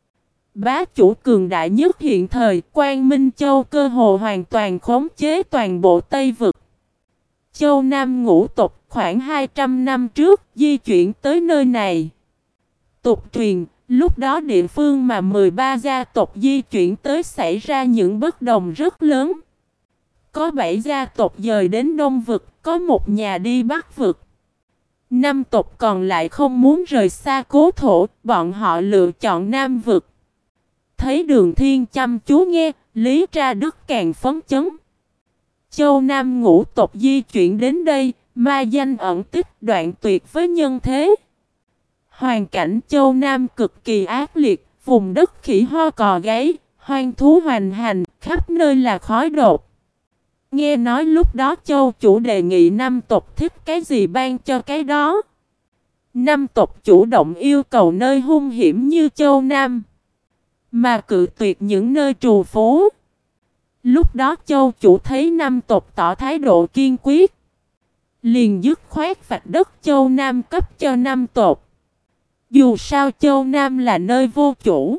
Bá chủ cường đại nhất hiện thời, Quang Minh Châu cơ hồ hoàn toàn khống chế toàn bộ Tây Vực. Châu Nam ngũ tộc khoảng hai trăm năm trước di chuyển tới nơi này. Tục truyền, lúc đó địa phương mà mười ba gia tộc di chuyển tới xảy ra những bất đồng rất lớn. Có bảy gia tộc dời đến Đông Vực, có một nhà đi Bắc Vực. Năm tộc còn lại không muốn rời xa cố thổ, bọn họ lựa chọn Nam Vực. Thấy Đường Thiên chăm chú nghe, Lý Tra Đức càng phấn chấn. Châu Nam ngũ tộc di chuyển đến đây, ma danh ẩn tích, đoạn tuyệt với nhân thế. Hoàn cảnh châu Nam cực kỳ ác liệt, vùng đất khỉ ho cò gáy, hoang thú hoành hành, khắp nơi là khói đột. Nghe nói lúc đó châu chủ đề nghị năm tộc thích cái gì ban cho cái đó. Năm tộc chủ động yêu cầu nơi hung hiểm như châu Nam, mà cự tuyệt những nơi trù phú. Lúc đó châu chủ thấy năm tộc tỏ thái độ kiên quyết, liền dứt khoát vạch đất Châu Nam cấp cho Nam tộc. Dù sao Châu Nam là nơi vô chủ.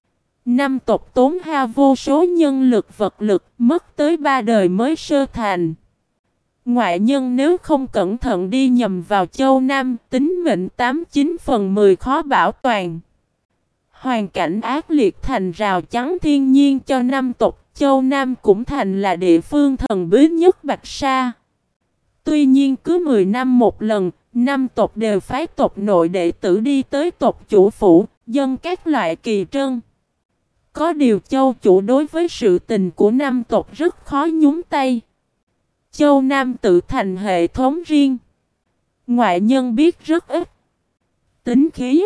Nam tộc tốn hao vô số nhân lực vật lực, mất tới ba đời mới sơ thành. Ngoại nhân nếu không cẩn thận đi nhầm vào Châu Nam, tính mệnh tám chín phần mười khó bảo toàn. Hoàn cảnh ác liệt thành rào chắn thiên nhiên cho Nam tộc, Châu Nam cũng thành là địa phương thần bí nhất Bạch Sa. Tuy nhiên cứ mười năm một lần, Nam tộc đều phái tộc nội đệ tử đi tới tộc chủ phủ, dâng các loại kỳ trân. Có điều Châu chủ đối với sự tình của Nam tộc rất khó nhúng tay. Châu Nam tự thành hệ thống riêng. Ngoại nhân biết rất ít. Tính khí,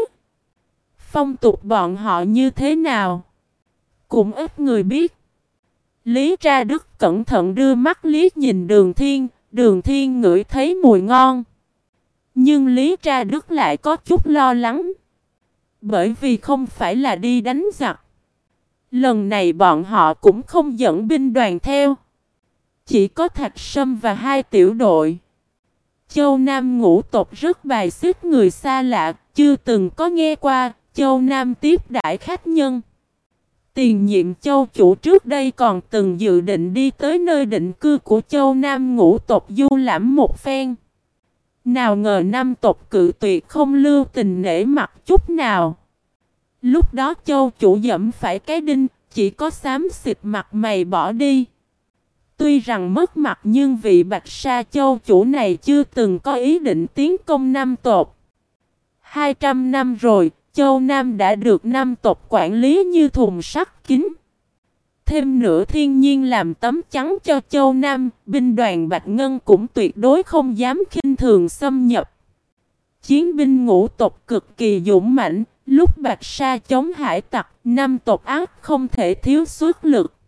phong tục bọn họ như thế nào, cũng ít người biết. Lý Tra Đức cẩn thận đưa mắt liếc nhìn Đường Thiên. Đường Thiên ngửi thấy mùi ngon. Nhưng Lý Tra Đức lại có chút lo lắng. Bởi vì không phải là đi đánh giặc. Lần này bọn họ cũng không dẫn binh đoàn theo. Chỉ có Thạch Sâm và hai tiểu đội. Châu Nam ngũ tộc rất bài xích người xa lạ, chưa từng có nghe qua. Châu Nam tiếp đãi khách nhân. Tiền nhiệm châu chủ trước đây còn từng dự định đi tới nơi định cư của Châu Nam ngũ tộc du lãm một phen. Nào ngờ Nam tộc cự tuyệt, không lưu tình nể mặt chút nào. Lúc đó châu chủ dẫm phải cái đinh, chỉ có xám xịt mặt mày bỏ đi. Tuy rằng mất mặt nhưng vị Bạch Sa châu chủ này chưa từng có ý định tiến công Nam tộc. hai trăm năm rồi, Châu Nam đã được Nam tộc quản lý như thùng sắt kín. Thêm nữa thiên nhiên làm tấm chắn cho Châu Nam, binh đoàn Bạch Ngân cũng tuyệt đối không dám khinh thường xâm nhập. Chiến binh ngũ tộc cực kỳ dũng mãnh, lúc Bạch Sa chống hải tặc, Nam tộc ác không thể thiếu xuất lực.